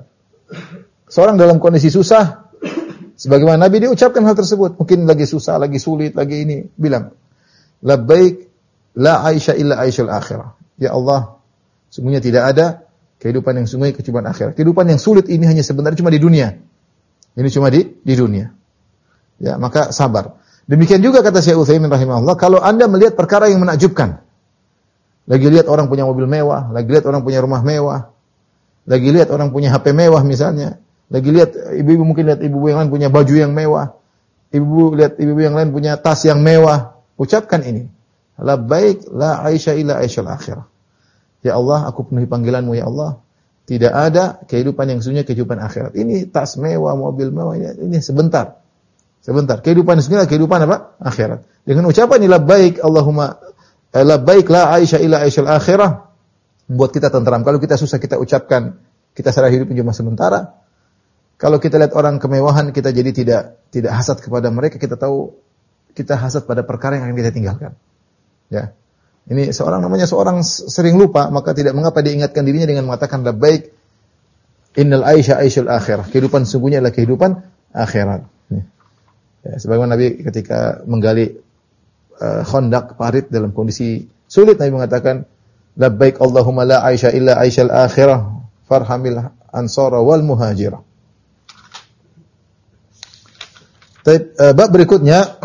seorang dalam kondisi susah, sebagaimana Nabi dia ucapkan hal tersebut. Mungkin lagi susah, lagi sulit, lagi ini. Bilang, labbaik la aisha illa aishul akhirah. Ya Allah, sungguhnya tidak ada kehidupan yang sungguh kecuali akhirat. Kehidupan yang sulit ini hanya sebentar, cuma di dunia. Ini cuma di di dunia. Ya, maka sabar. Demikian juga kata Syekh Utsaimin rahimahullah, kalau Anda melihat perkara yang menakjubkan, lagi lihat orang punya mobil mewah, lagi lihat orang punya rumah mewah, lagi lihat orang punya H P mewah misalnya, lagi lihat ibu-ibu mungkin lihat ibu-ibu yang lain punya baju yang mewah, ibu lihat ibu-ibu yang lain punya tas yang mewah, ucapkan ini, labbaik la aisha illa aishal akhirah. Ya Allah, aku penuhi panggilanmu ya Allah. Tidak ada kehidupan yang sunyi kehidupan akhirat. Ini tas mewah, mobil mewah, ini, ini sebentar. Sebentar. Kehidupan sunyi kehidupan apa? Akhirat. Dengan ucapan ini labbaik Allahumma eh, labbaik la aisha illa aishal akhirah, membuat kita tenteram. Kalau kita susah kita ucapkan, kita sadar hidup cuma sementara. Kalau kita lihat orang kemewahan, kita jadi tidak tidak hasad kepada mereka, kita tahu kita hasad pada perkara yang akan kita tinggalkan. Ya. Ini seorang namanya seorang sering lupa, maka tidak mengapa diingatkan dirinya dengan mengatakan labbaik innal aisha aishul akhirah. Kehidupan sungguhnya adalah kehidupan akhirat. Ya, sebagaimana Nabi ketika menggali uh, khandak parit dalam kondisi sulit, Nabi mengatakan labbaik Allahumma la aisha illa aishal akhirah farhamil ansara wal muhajirah. Baik, uh, bab berikutnya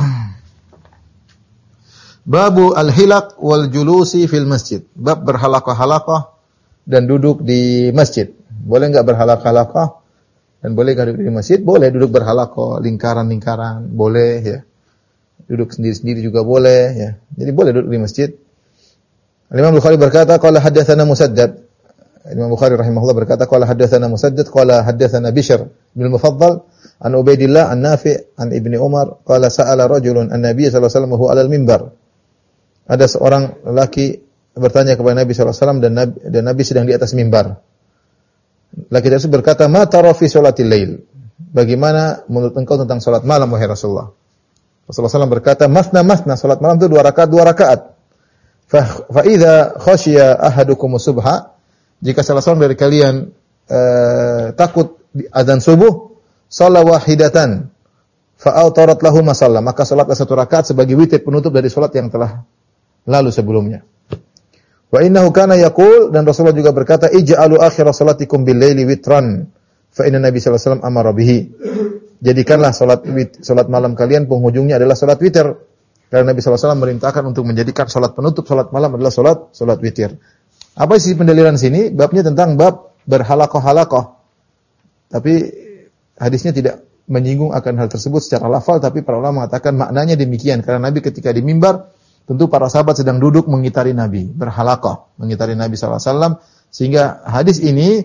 babu al-hilaq wal julusi fil masjid. Bab berhalaqah-halaqah dan duduk di masjid. Boleh enggak berhalaqah-halaqah dan boleh enggak duduk di masjid? Boleh duduk berhalaqah, lingkaran-lingkaran, boleh ya. Duduk sendiri-sendiri juga boleh ya. Jadi boleh duduk di masjid. Imam Bukhari berkata qala haddatsana Musaddad. Imam Bukhari rahimahullah berkata qala haddatsana Musaddad qala haddatsana Bishr bin Mufaddal an Ubaidillah an Nafi' an Ibnu Umar qala sa'ala rajulun an-nabiy sallallahu alaihi wasallam huwa 'alal mimbar. Ada seorang lelaki bertanya kepada Nabi sallallahu alaihi wasallam dan Nabi, dan Nabi sedang di atas mimbar. Laki tersebut berkata, "Ma tara fi sholatil lail?" Bagaimana menurut engkau tentang salat malam wahai Rasulullah? Rasulullah sallallahu alaihi wasallam berkata, "Masna masna, salat malam itu dua rakaat, dua rakaat. Fa fa idza khashiya ahadukum subha, jika salah seorang dari kalian uh, takut azan subuh, shalla wahidatan, fa autarat lahu ma shalla, maka salatlah satu rakaat sebagai witir penutup dari salat yang telah lalu sebelumnya. Wa innahu kana yaqul, dan Rasulullah juga berkata, ij'alu akhir salatikum bil laili witran, fa inna Nabi sallallahu alaihi wasallam amara bihi. Jadikanlah salat salat malam kalian penghujungnya adalah salat witir. Karena Nabi sallallahu alaihi wasallam merintahkan untuk menjadikan salat penutup salat malam adalah salat salat witir. Apa sih pendalilan sini? Babnya tentang bab berhalaqah-halaqah. Tapi hadisnya tidak menyinggung akan hal tersebut secara lafal, tapi para ulama mengatakan maknanya demikian. Karena Nabi ketika di mimbar, tentu para sahabat sedang duduk mengitari Nabi, berhalaqah, mengitari Nabi sallallahu alaihi wasallam, sehingga hadis ini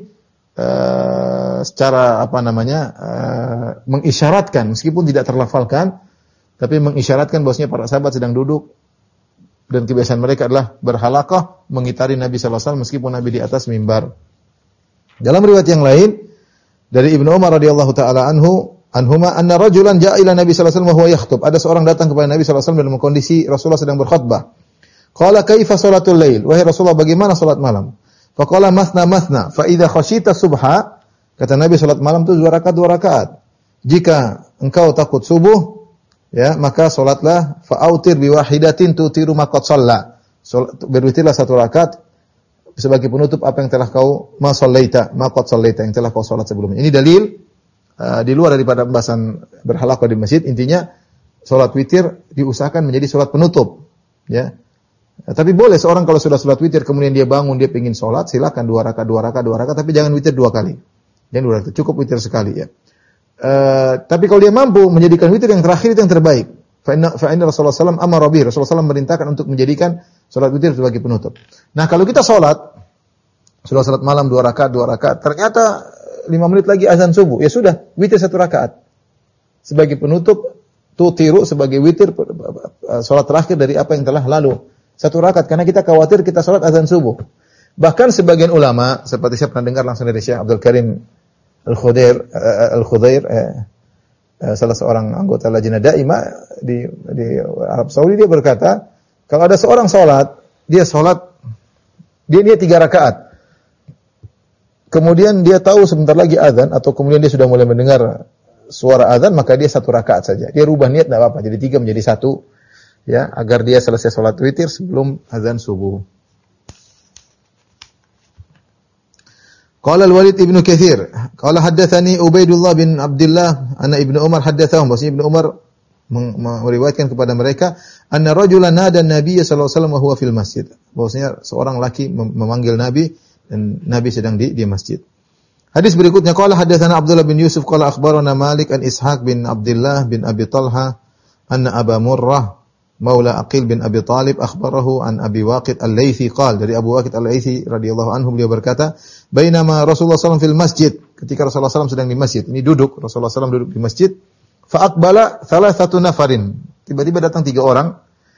uh, secara apa namanya uh, mengisyaratkan, meskipun tidak terlafalkan, tapi mengisyaratkan bahwasanya para sahabat sedang duduk dan kebiasaan mereka adalah berhalaqah mengitari Nabi sallallahu alaihi wasallam meskipun Nabi di atas mimbar. Dalam riwayat yang lain dari Ibnu Umar radhiyallahu taala anhu anhuma anna rajulan ja'a ila Nabi sallallahu alaihi wasallam wa huwa yakhthub. Ada seorang datang kepada Nabi sallallahu alaihi wasallam dalam kondisi Rasulullah sedang berkhutbah. Qala kaifa salatul lail? Wahai Rasulullah, bagaimana salat malam? Faqala masna masna, fa idza khashita subha, kata Nabi salat malam itu dua rakaat dua rakaat. Jika engkau takut subuh, ya, maka salatlah fa autir bi wahidatin tutiru ma qad shalla. Berwitirlah satu rakaat sebagai penutup apa yang telah kau ma shallaita, ma qad shallaita, yang telah kau salat sebelumnya. Ini dalil Uh, di luar daripada pembahasan berhalaqah di masjid. Intinya salat witir diusahakan menjadi salat penutup, ya. Uh, tapi boleh seorang kalau sudah salat witir kemudian dia bangun dia ingin salat, silakan dua rakaat dua rakaat dua rakaat, tapi jangan witir dua kali. Jangan dua rakaat, cukup witir sekali, ya. Uh, tapi kalau dia mampu menjadikan witir yang terakhir itu yang terbaik. Fa inna fa inna Rasulullah sallallahu alaihi wasallam amara bihi. Rasulullah sallallahu alaihi wasallam memerintahkan untuk menjadikan salat witir sebagai penutup. Nah, kalau kita salat sudah salat malam dua rakaat dua rakaat, ternyata lima menit lagi azan subuh, ya sudah, witir satu rakaat. Sebagai penutup, tutiru sebagai witir salat terakhir dari apa yang telah lalu. Satu rakaat, karena kita khawatir kita salat azan subuh. Bahkan sebagian ulama, seperti saya pernah dengar langsung dari Syekh Abdul Karim Al-Khudair, uh, Al-Khudair uh, uh, salah seorang anggota Lajnah Daimah di, di Arab Saudi, dia berkata, kalau ada seorang salat, dia salat, dia niat tiga rakaat. kemudian dia tahu sebentar lagi azan atau kemudian dia sudah mulai mendengar suara azan, maka dia satu rakaat saja. Dia rubah niat enggak apa-apa. Jadi tiga menjadi satu, ya, agar dia selesai salat witir sebelum azan subuh. Qala al-Walid ibn Katsir, qala haddatsani Ubaidullah bin Abdullah anna Ibnu Umar haddatsahum, bahwasanya Ibnu Umar meriwayatkan kepada mereka anna rajulan nada an-nabiy sallallahu alaihi wasallam wa huwa fil masjid. Bahwasanya seorang laki memanggil Nabi dan Nabi sedang di di masjid. Hadis berikutnya qala haddatsana Abdullah bin Yusuf qala akhbarana Malik an Ishaq bin Abdullah bin Abi Talha anna Aba Murrah Maula Aqil bin Abi Talib akhbarahu an Abi Waqid Al-Laitsi qala, dari Abu Waqid Al-Laitsi radhiyallahu anhu beliau berkata, bainama Rasulullah sallallahu alaihi wasallam fil masjid, ketika Rasulullah sallallahu alaihi wasallam sedang di masjid. Ini duduk, Rasulullah sallallahu alaihi wasallam duduk di masjid. Fa aqbala thalathatu nafarin. Tiba-tiba datang tiga orang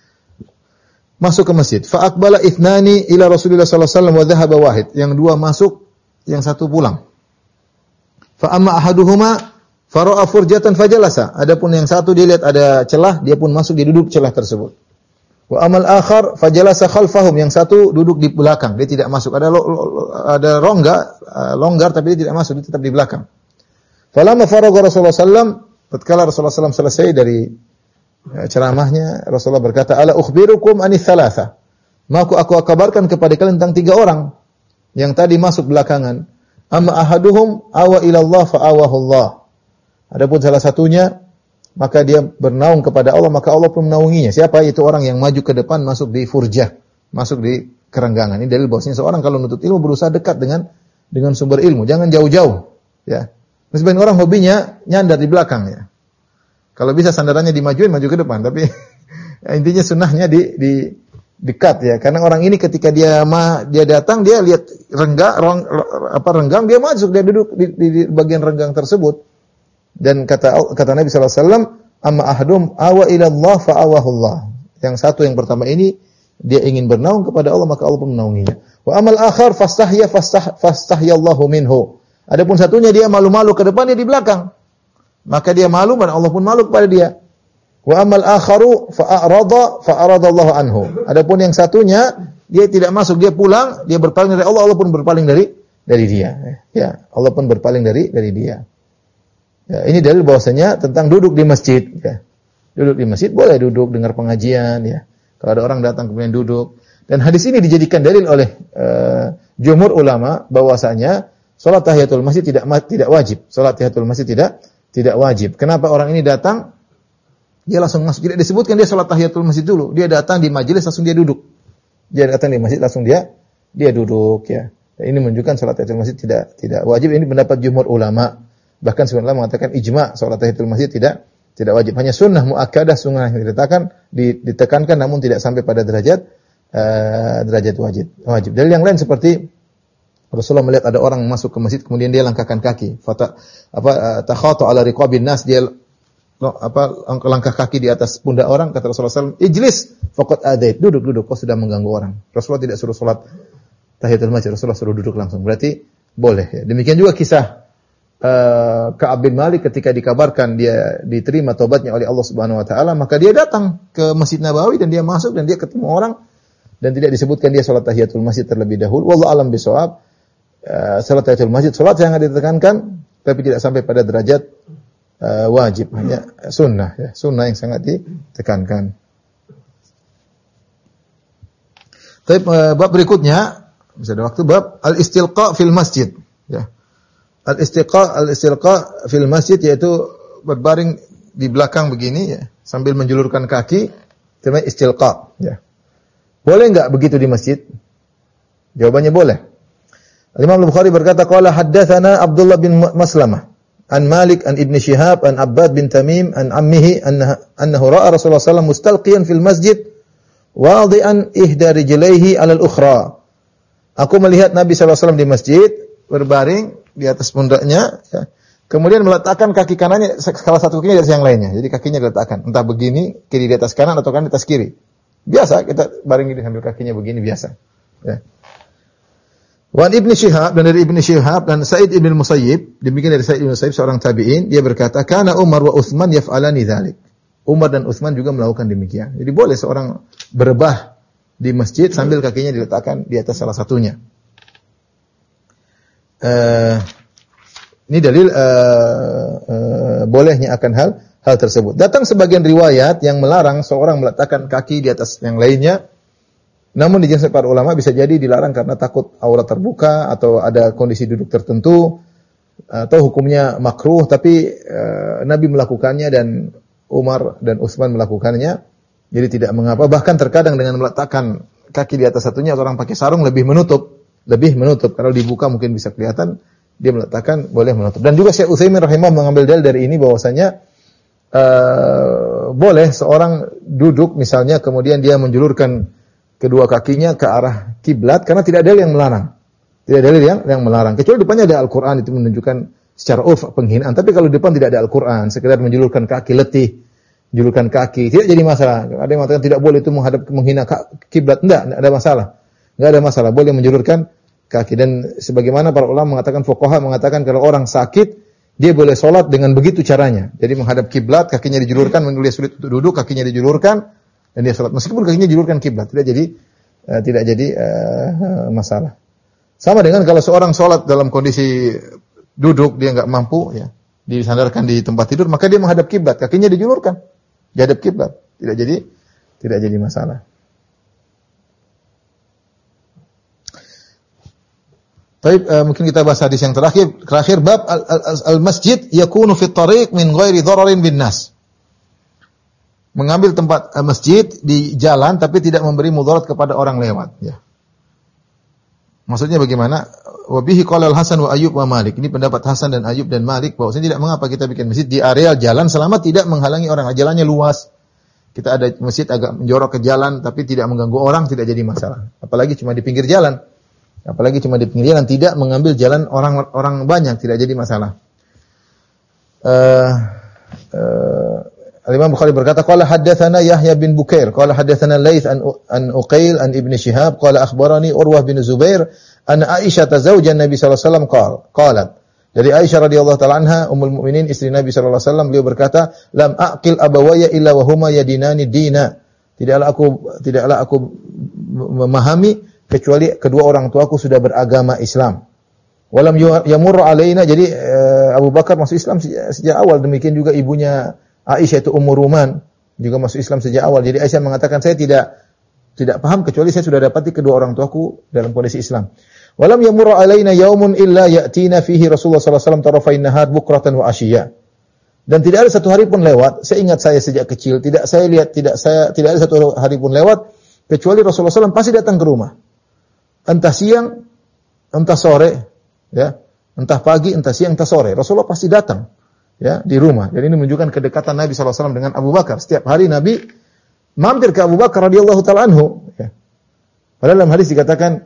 masuk ke masjid. Fa aqbala ithnani ila Rasulillah sallallahu alaihi wasallam wa dhahaba wahid. Yang dua masuk, yang satu pulang. Fa amma ahaduhuma fara'a furjatan fajalasa. Adapun yang satu dia lihat ada celah, dia pun masuk, dia duduk celah tersebut. Wa amal akhar fajalasa khalfahum, yang satu duduk di belakang, dia tidak masuk. Ada lo, lo, ada rongga, uh, longgar tapi dia tidak masuk, dia tetap di belakang. Falamma faragha Rasulullah sallallahu alaihi wasallam, tatkala Rasulullah sallallahu alaihi wasallam selesai dari uh, ceramahnya, Rasulullah berkata, "Ala ukhbirukum anis thalatha." Maka aku kabarkan kepada kalian tentang tiga orang yang tadi masuk belakangan. Amma ahaduhum awa ila Allah fa awahu Allah. Adapun salah satunya, maka dia bernaung kepada Allah, maka Allah pun menaunginya. Siapa? Itu orang yang maju ke depan, masuk di furjah, masuk di kerenggangan. Ini dalil bahwasanya seorang kalau menuntut ilmu berusaha dekat dengan dengan sumber ilmu, jangan jauh-jauh. Ya, sebagian orang hobinya nyandar di belakang. Ya, kalau bisa sandarannya dimajuin, maju ke depan. Tapi intinya sunnahnya di, di dekat, ya. Karena orang ini ketika dia ma, dia datang, dia lihat renggang, rong, apa renggang, dia masuk, dia duduk di, di, di bagian renggang tersebut. Dan kata kata Nabi sallallahu alaihi wasallam, amma ahdum awa ila Allah fa awahu Allah. Yang satu, yang pertama ini dia ingin bernaung kepada Allah, maka Allah pun menaunginya. Wa amal akhar fastahya fastah fastahyallahu minhu. Adapun satunya dia malu-malu ke depan, dia di belakang. Maka dia malu dan Allah pun malu kepada dia. Wa amal akharu fa arada fa aradallahu anhu. Adapun yang satunya dia tidak masuk, dia pulang, dia berpaling dari Allah, Allah pun berpaling dari dari dia. Ya, Allah pun berpaling dari dari dia. Ya, ini dalil bahwasanya tentang duduk di masjid. Ya. Duduk di masjid boleh duduk dengar pengajian. Ya. Kalau ada orang datang kemudian duduk. Dan hadis ini dijadikan dalil oleh uh, jumhur ulama bahwasanya salat tahiyatul masjid tidak tidak wajib. Salat tahiyatul masjid tidak tidak wajib. Kenapa orang ini datang dia langsung masuk? Tidak disebutkan dia salat tahiyatul masjid dulu. Dia datang di majelis langsung dia duduk. Dia datang di masjid langsung dia dia duduk. Ya. Dan ini menunjukkan salat tahiyatul masjid tidak tidak wajib. Ini pendapat jumhur ulama. Bahkan sebenarnya mengatakan ijma' salat tahiyatul masjid tidak tidak wajib, hanya sunnah muakkadah, sunnah yang ditekankan ditekankan namun tidak sampai pada derajat uh, derajat wajib. Wajib. Dalil yang lain seperti Rasulullah melihat ada orang masuk ke masjid kemudian dia langkahkan kaki, fata apa takhatu ala riqabin nas, dia apa langkah kaki di atas pundak orang, kata Rasulullah sallallahu alaihi wasallam, "Ijlis faqad adait." Duduk-duduk, kau sudah mengganggu orang. Rasulullah tidak suruh salat tahiyatul masjid, Rasulullah suruh duduk langsung. Berarti boleh ya. Demikian juga kisah Uh, Ka'ab bin Malik ketika dikabarkan dia diterima taubatnya oleh Allah Subhanahu wa taala, maka dia datang ke Masjid Nabawi dan dia masuk dan dia ketemu orang dan tidak disebutkan dia salat tahiyatul masjid terlebih dahulu. Wallahu alam bisawab. Uh, salat tahiyatul masjid salat yang ditekankan tapi tidak sampai pada derajat uh, wajib, hanya sunnah ya, sunnah yang sangat ditekankan. Tapi uh, bab berikutnya, bisa ada waktu, bab al-istilqa fil masjid ya. Al-istiqa, al-istilqa fil masjid, yaitu berbaring di belakang begini ya, sambil menjulurkan kaki, itu namanya istilqa ya. Boleh enggak begitu di masjid? Jawabannya boleh. Imam Al-Bukhari berkata, qala haddatsana Abdullah bin Maslamah an Malik an Ibn Shihab an Abbad bin Tamim an ammihi annahu annahu ra'a Rasulullah sallallahu alaihi wasallam mustalqiyan fil masjid wadi'an ihda rijlaihi 'ala al-ukhra. Aku melihat Nabi sallallahu alaihi wasallam di masjid berbaring di atas pundaknya, ya. Kemudian meletakkan kaki kanannya, salah satu kakinya di atas yang lainnya. Jadi kakinya diletakkan, entah begini, kiri di atas kanan atau kanan di atas kiri. Biasa kita baring ini sambil kakinya begini biasa. Ya. Wan Ibn Shihab, dan dari Ibn Shihab dan Sa'id Ibn Musayyib, demikian dari Sa'id Ibn Musayyib seorang tabi'in, dia berkata, "Kana Umar wa Utsman yaf'alani dzalik." Umar dan Utsman juga melakukan demikian. Jadi boleh seorang berebah di masjid sambil kakinya diletakkan di atas salah satunya. uh, ini dalil uh, uh, bolehnya akan hal hal tersebut. Datang sebagian riwayat yang melarang seorang meletakkan kaki di atas yang lainnya. Namun dijelaskan para ulama bisa jadi dilarang karena takut aurat terbuka atau ada kondisi duduk tertentu atau hukumnya makruh, tapi uh, Nabi melakukannya dan Umar dan Utsman melakukannya, jadi tidak mengapa. Bahkan terkadang dengan meletakkan kaki di atas satunya, orang pakai sarung lebih menutup, lebih menutup. Kalau dibuka mungkin bisa kelihatan, dia meletakkan boleh menutup. Dan juga Syekh Utsaimin rahimahullah mengambil dalil dari ini bahwasanya uh, boleh seorang duduk misalnya kemudian dia menjulurkan kedua kakinya ke arah kiblat karena tidak ada yang melarang. Tidak ada yang yang melarang. Kecuali depannya ada Al-Qur'an, itu menunjukkan secara urf penghinaan. Tapi kalau depan tidak ada Al-Qur'an, sekedar menjulurkan kaki letih, julurkan kaki, tidak jadi masalah. Ada yang mengatakan tidak boleh itu menghadap menghina kiblat. Enggak, enggak ada masalah. Enggak ada masalah, boleh menjulurkan kaki. Dan sebagaimana para ulama mengatakan, fuqaha mengatakan kalau orang sakit, dia boleh sholat dengan begitu caranya. Jadi menghadap kiblat, kakinya dijulurkan, mengulis sulit untuk duduk, kakinya dijulurkan, dan dia sholat. Meskipun kakinya dijulurkan kiblat, tidak jadi uh, tidak jadi uh, masalah. Sama dengan kalau seorang sholat dalam kondisi duduk, dia enggak mampu, ya, disandarkan di tempat tidur, maka dia menghadap kiblat, kakinya dijulurkan, dihadap kiblat, tidak jadi tidak jadi masalah. Baik, uh, mungkin kita bahas hadis yang terakhir. Terakhir bab al-masjid yakunu fi at-tariq min ghairi dhararin bin nas. Mengambil tempat uh, masjid di jalan tapi tidak memberi mudarat kepada orang lewat, ya. Maksudnya bagaimana? Wa bihi qala al-Hasan wa Ayyub wa Malik. Ini pendapat Hasan dan Ayyub dan Malik bahwasanya tidak mengapa kita bikin masjid di area jalan selama tidak menghalangi orang. Jalannya luas. Kita ada masjid agak menjorok ke jalan tapi tidak mengganggu orang, tidak jadi masalah. Apalagi cuma di pinggir jalan. Apalagi cuma di pinggir jalan, tidak mengambil jalan orang orang banyak, tidak jadi masalah. Uh, uh, Al-Imam Bukhari berkata, qala haddatsana Yahya bin Bukair, qala haddatsana Laits an an Uqail an Ibn Shihab, qala akhbarani Urwah bin Zubair an Aisyah zaujan Nabi sallallahu alaihi wasallam qala, qalat. Dari Aisyah radhiyallahu taala anha, ummul mukminin, istri Nabi sallallahu alaihi wasallam, beliau berkata, lam aqil abawaya illa wa huma yadinani dina. Tidaklah aku tidaklah aku memahami kecuali kedua orang tuaku sudah beragama Islam. Walam yamurru alaina, jadi uh, Abu Bakar masuk Islam sejak, sejak awal, demikian juga ibunya Aisyah itu Ummu Ruman juga masuk Islam sejak awal. Jadi Aisyah mengatakan saya tidak tidak paham kecuali saya sudah dapati kedua orang tuaku dalam kondisi Islam. Walam yamurru alaina yaumun illa ya'tina fihi Rasulullah sallallahu alaihi wasallam tarafain nahar bukratan wa ashiya. Dan tidak ada satu hari pun lewat, saya ingat saya sejak kecil, tidak saya lihat tidak saya tidak ada satu hari pun lewat kecuali Rasulullah sallallahu alaihi wasallam pasti datang ke rumah. Entah siang, entah sore, ya, entah pagi, entah siang, entah sore, Rasulullah pasti datang, ya, di rumah. Jadi ini menunjukkan kedekatan Nabi sallallahu alaihi wasallam dengan Abu Bakar. Setiap hari Nabi mampir ke Abu Bakar radhiyallahu taala anhu, ya. Padahal dalam hadis dikatakan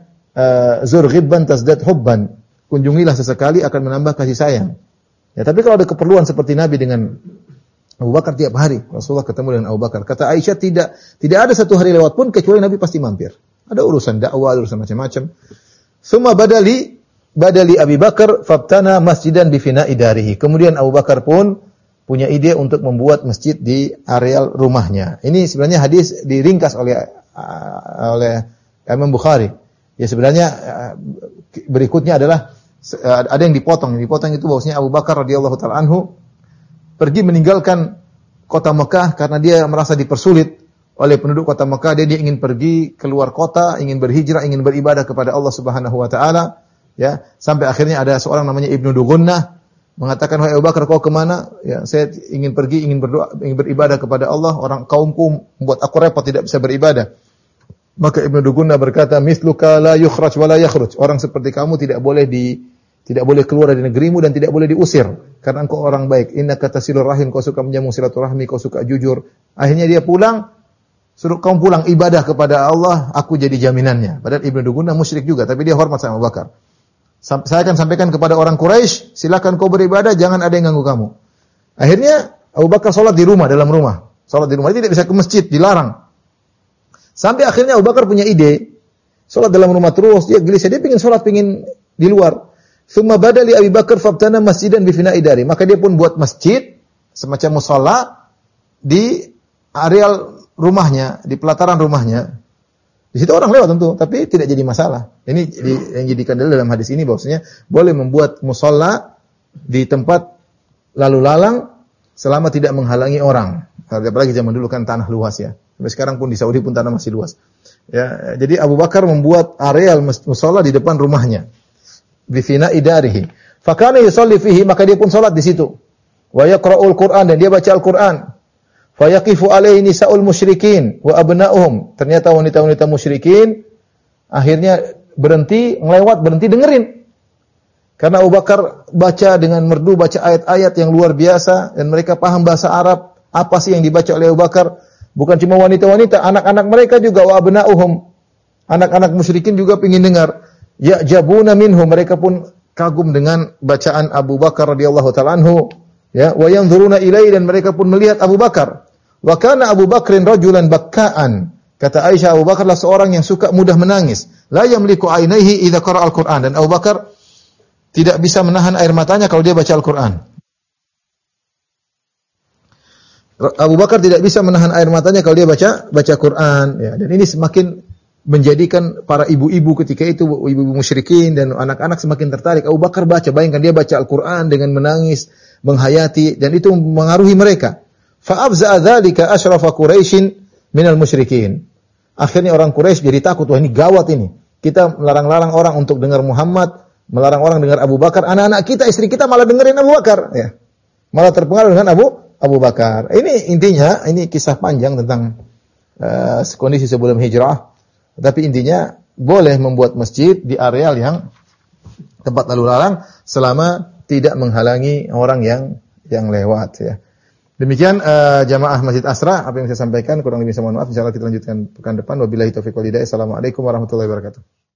zur ghibban tazdad hubban, kunjungilah sesekali akan menambah kasih sayang. Ya, tapi kalau ada keperluan seperti Nabi dengan Abu Bakar tiap hari, Rasulullah ketemu dengan Abu Bakar. Kata Aisyah tidak tidak ada satu hari lewat pun kecuali Nabi pasti mampir. Ada urusan dakwah, urusan macam-macam. Summa badali badali Abi Bakar fabtana masjidan bi fina'i darihi. Kemudian Abu Bakar pun punya ide untuk membuat masjid di areal rumahnya. Ini sebenarnya hadis diringkas oleh uh, oleh Imam Bukhari. Ya sebenarnya uh, berikutnya adalah uh, ada yang dipotong. Yang dipotong itu bahwasanya Abu Bakar radhiyallahu taala anhu pergi meninggalkan kota Mekah karena dia merasa dipersulit oleh penduduk kota Mekah. Dia, dia ingin pergi keluar kota, ingin berhijrah, ingin beribadah kepada Allah Subhanahu wa taala, ya. Sampai akhirnya ada seorang namanya Ibnu Dugunnah mengatakan, "Wahai Abu Bakar, kau kemana?" Ya, "Saya ingin pergi, ingin berdoa, ingin beribadah kepada Allah. Orang kaumku membuat aku repot, tidak bisa beribadah." Maka Ibnu Dugunnah berkata, "Mithluka la yukhraj wa la yakhruj." Orang seperti kamu tidak boleh di tidak boleh keluar dari negerimu dan tidak boleh diusir karena engkau orang baik. Innaka tasilur rahim, kau suka menyambung silaturahmi, kau suka jujur. Akhirnya dia pulang. Suruh kaum pulang ibadah kepada Allah, aku jadi jaminannya. Padahal Ibnu Dugunnah musyrik juga, tapi dia hormat sama Abu Bakar. Saya akan sampaikan kepada orang Quraisy, silakan kau beribadah, jangan ada yang ganggu kamu. Akhirnya Abu Bakar sholat di rumah, dalam rumah. Sholat di rumah, dia tidak bisa ke masjid, dilarang. Sampai akhirnya Abu Bakar punya ide, sholat dalam rumah terus, dia gelisah, dia ingin sholat, ingin di luar. Tsumma badali Abi Bakar fabtana masjidan bi fina'i dari. Maka dia pun buat masjid, semacam mushola, di areal rumahnya, di pelataran rumahnya. Di situ orang lewat tentu, tapi tidak jadi masalah. Ini di, yang jadikan dalil dalam hadis ini bahwasanya boleh membuat musalla di tempat lalu lalang selama tidak menghalangi orang. Apalagi zaman dulu kan tanah luas ya. Sampai sekarang pun di Saudi pun tanah masih luas. Ya, jadi Abu Bakar membuat areal musalla di depan rumahnya. Bi fina'i darihi. Fa kana yusalli fihi, maka dia pun salat di situ. Wa yaqra'ul Qur'an, dan dia baca Al-Qur'an. Fa yaqifu alaihi nisa'ul musyrikin wa abna'uhum. Ternyata wanita-wanita musyrikin akhirnya berhenti ngelewat, berhenti dengerin. Karena Abu Bakar baca dengan merdu, baca ayat-ayat yang luar biasa dan mereka paham bahasa Arab. Apa sih yang dibaca oleh Abu Bakar? Bukan cuma wanita-wanita, anak-anak mereka juga wa abna'uhum. Anak-anak musyrikin juga ingin dengar. Ya jabuna minhum, mereka pun kagum dengan bacaan Abu Bakar radhiyallahu ta'ala anhu. Ya, wa yanzuruna ilaihi, dan mereka pun melihat Abu Bakar. Wa kana Abu Bakrin rajulan bakkaan. Kata Aisyah, Abu Bakarlah seorang yang suka mudah menangis. La yamliku ainaihi idza qara'a al-Qur'an, dan Abu Bakar tidak bisa menahan air matanya kalau dia baca Al-Qur'an. Abu Bakar tidak bisa menahan air matanya kalau dia baca baca Quran, ya. Dan ini semakin menjadikan para ibu-ibu ketika itu, ibu-ibu musyrikin dan anak-anak semakin tertarik. Abu Bakar baca, bayangkan dia baca Al-Qur'an dengan menangis, menghayati, dan itu mengaruhi mereka. Fa afza'a dzalika asyrafa Quraisyin minal musyrikin. Akhirnya orang Quraisy jadi takut, wah ini gawat ini. Kita melarang-larang orang untuk dengar Muhammad, melarang orang dengar Abu Bakar, anak-anak kita, istri kita malah dengerin Abu Bakar, ya. Malah terpengaruh dengan Abu Abu Bakar. Ini intinya, ini kisah panjang tentang uh, kondisi sebelum hijrah. Tapi intinya boleh membuat masjid di areal yang tempat lalu lalang selama tidak menghalangi orang yang yang lewat, ya. Demikian uh, jamaah Masjid Asra, apa yang saya sampaikan, kurang lebih saya mohon maaf. Insyaallah kita lanjutkan pekan depan. Wabillahi taufiq wal hidayah. Assalamualaikum warahmatullahi wabarakatuh.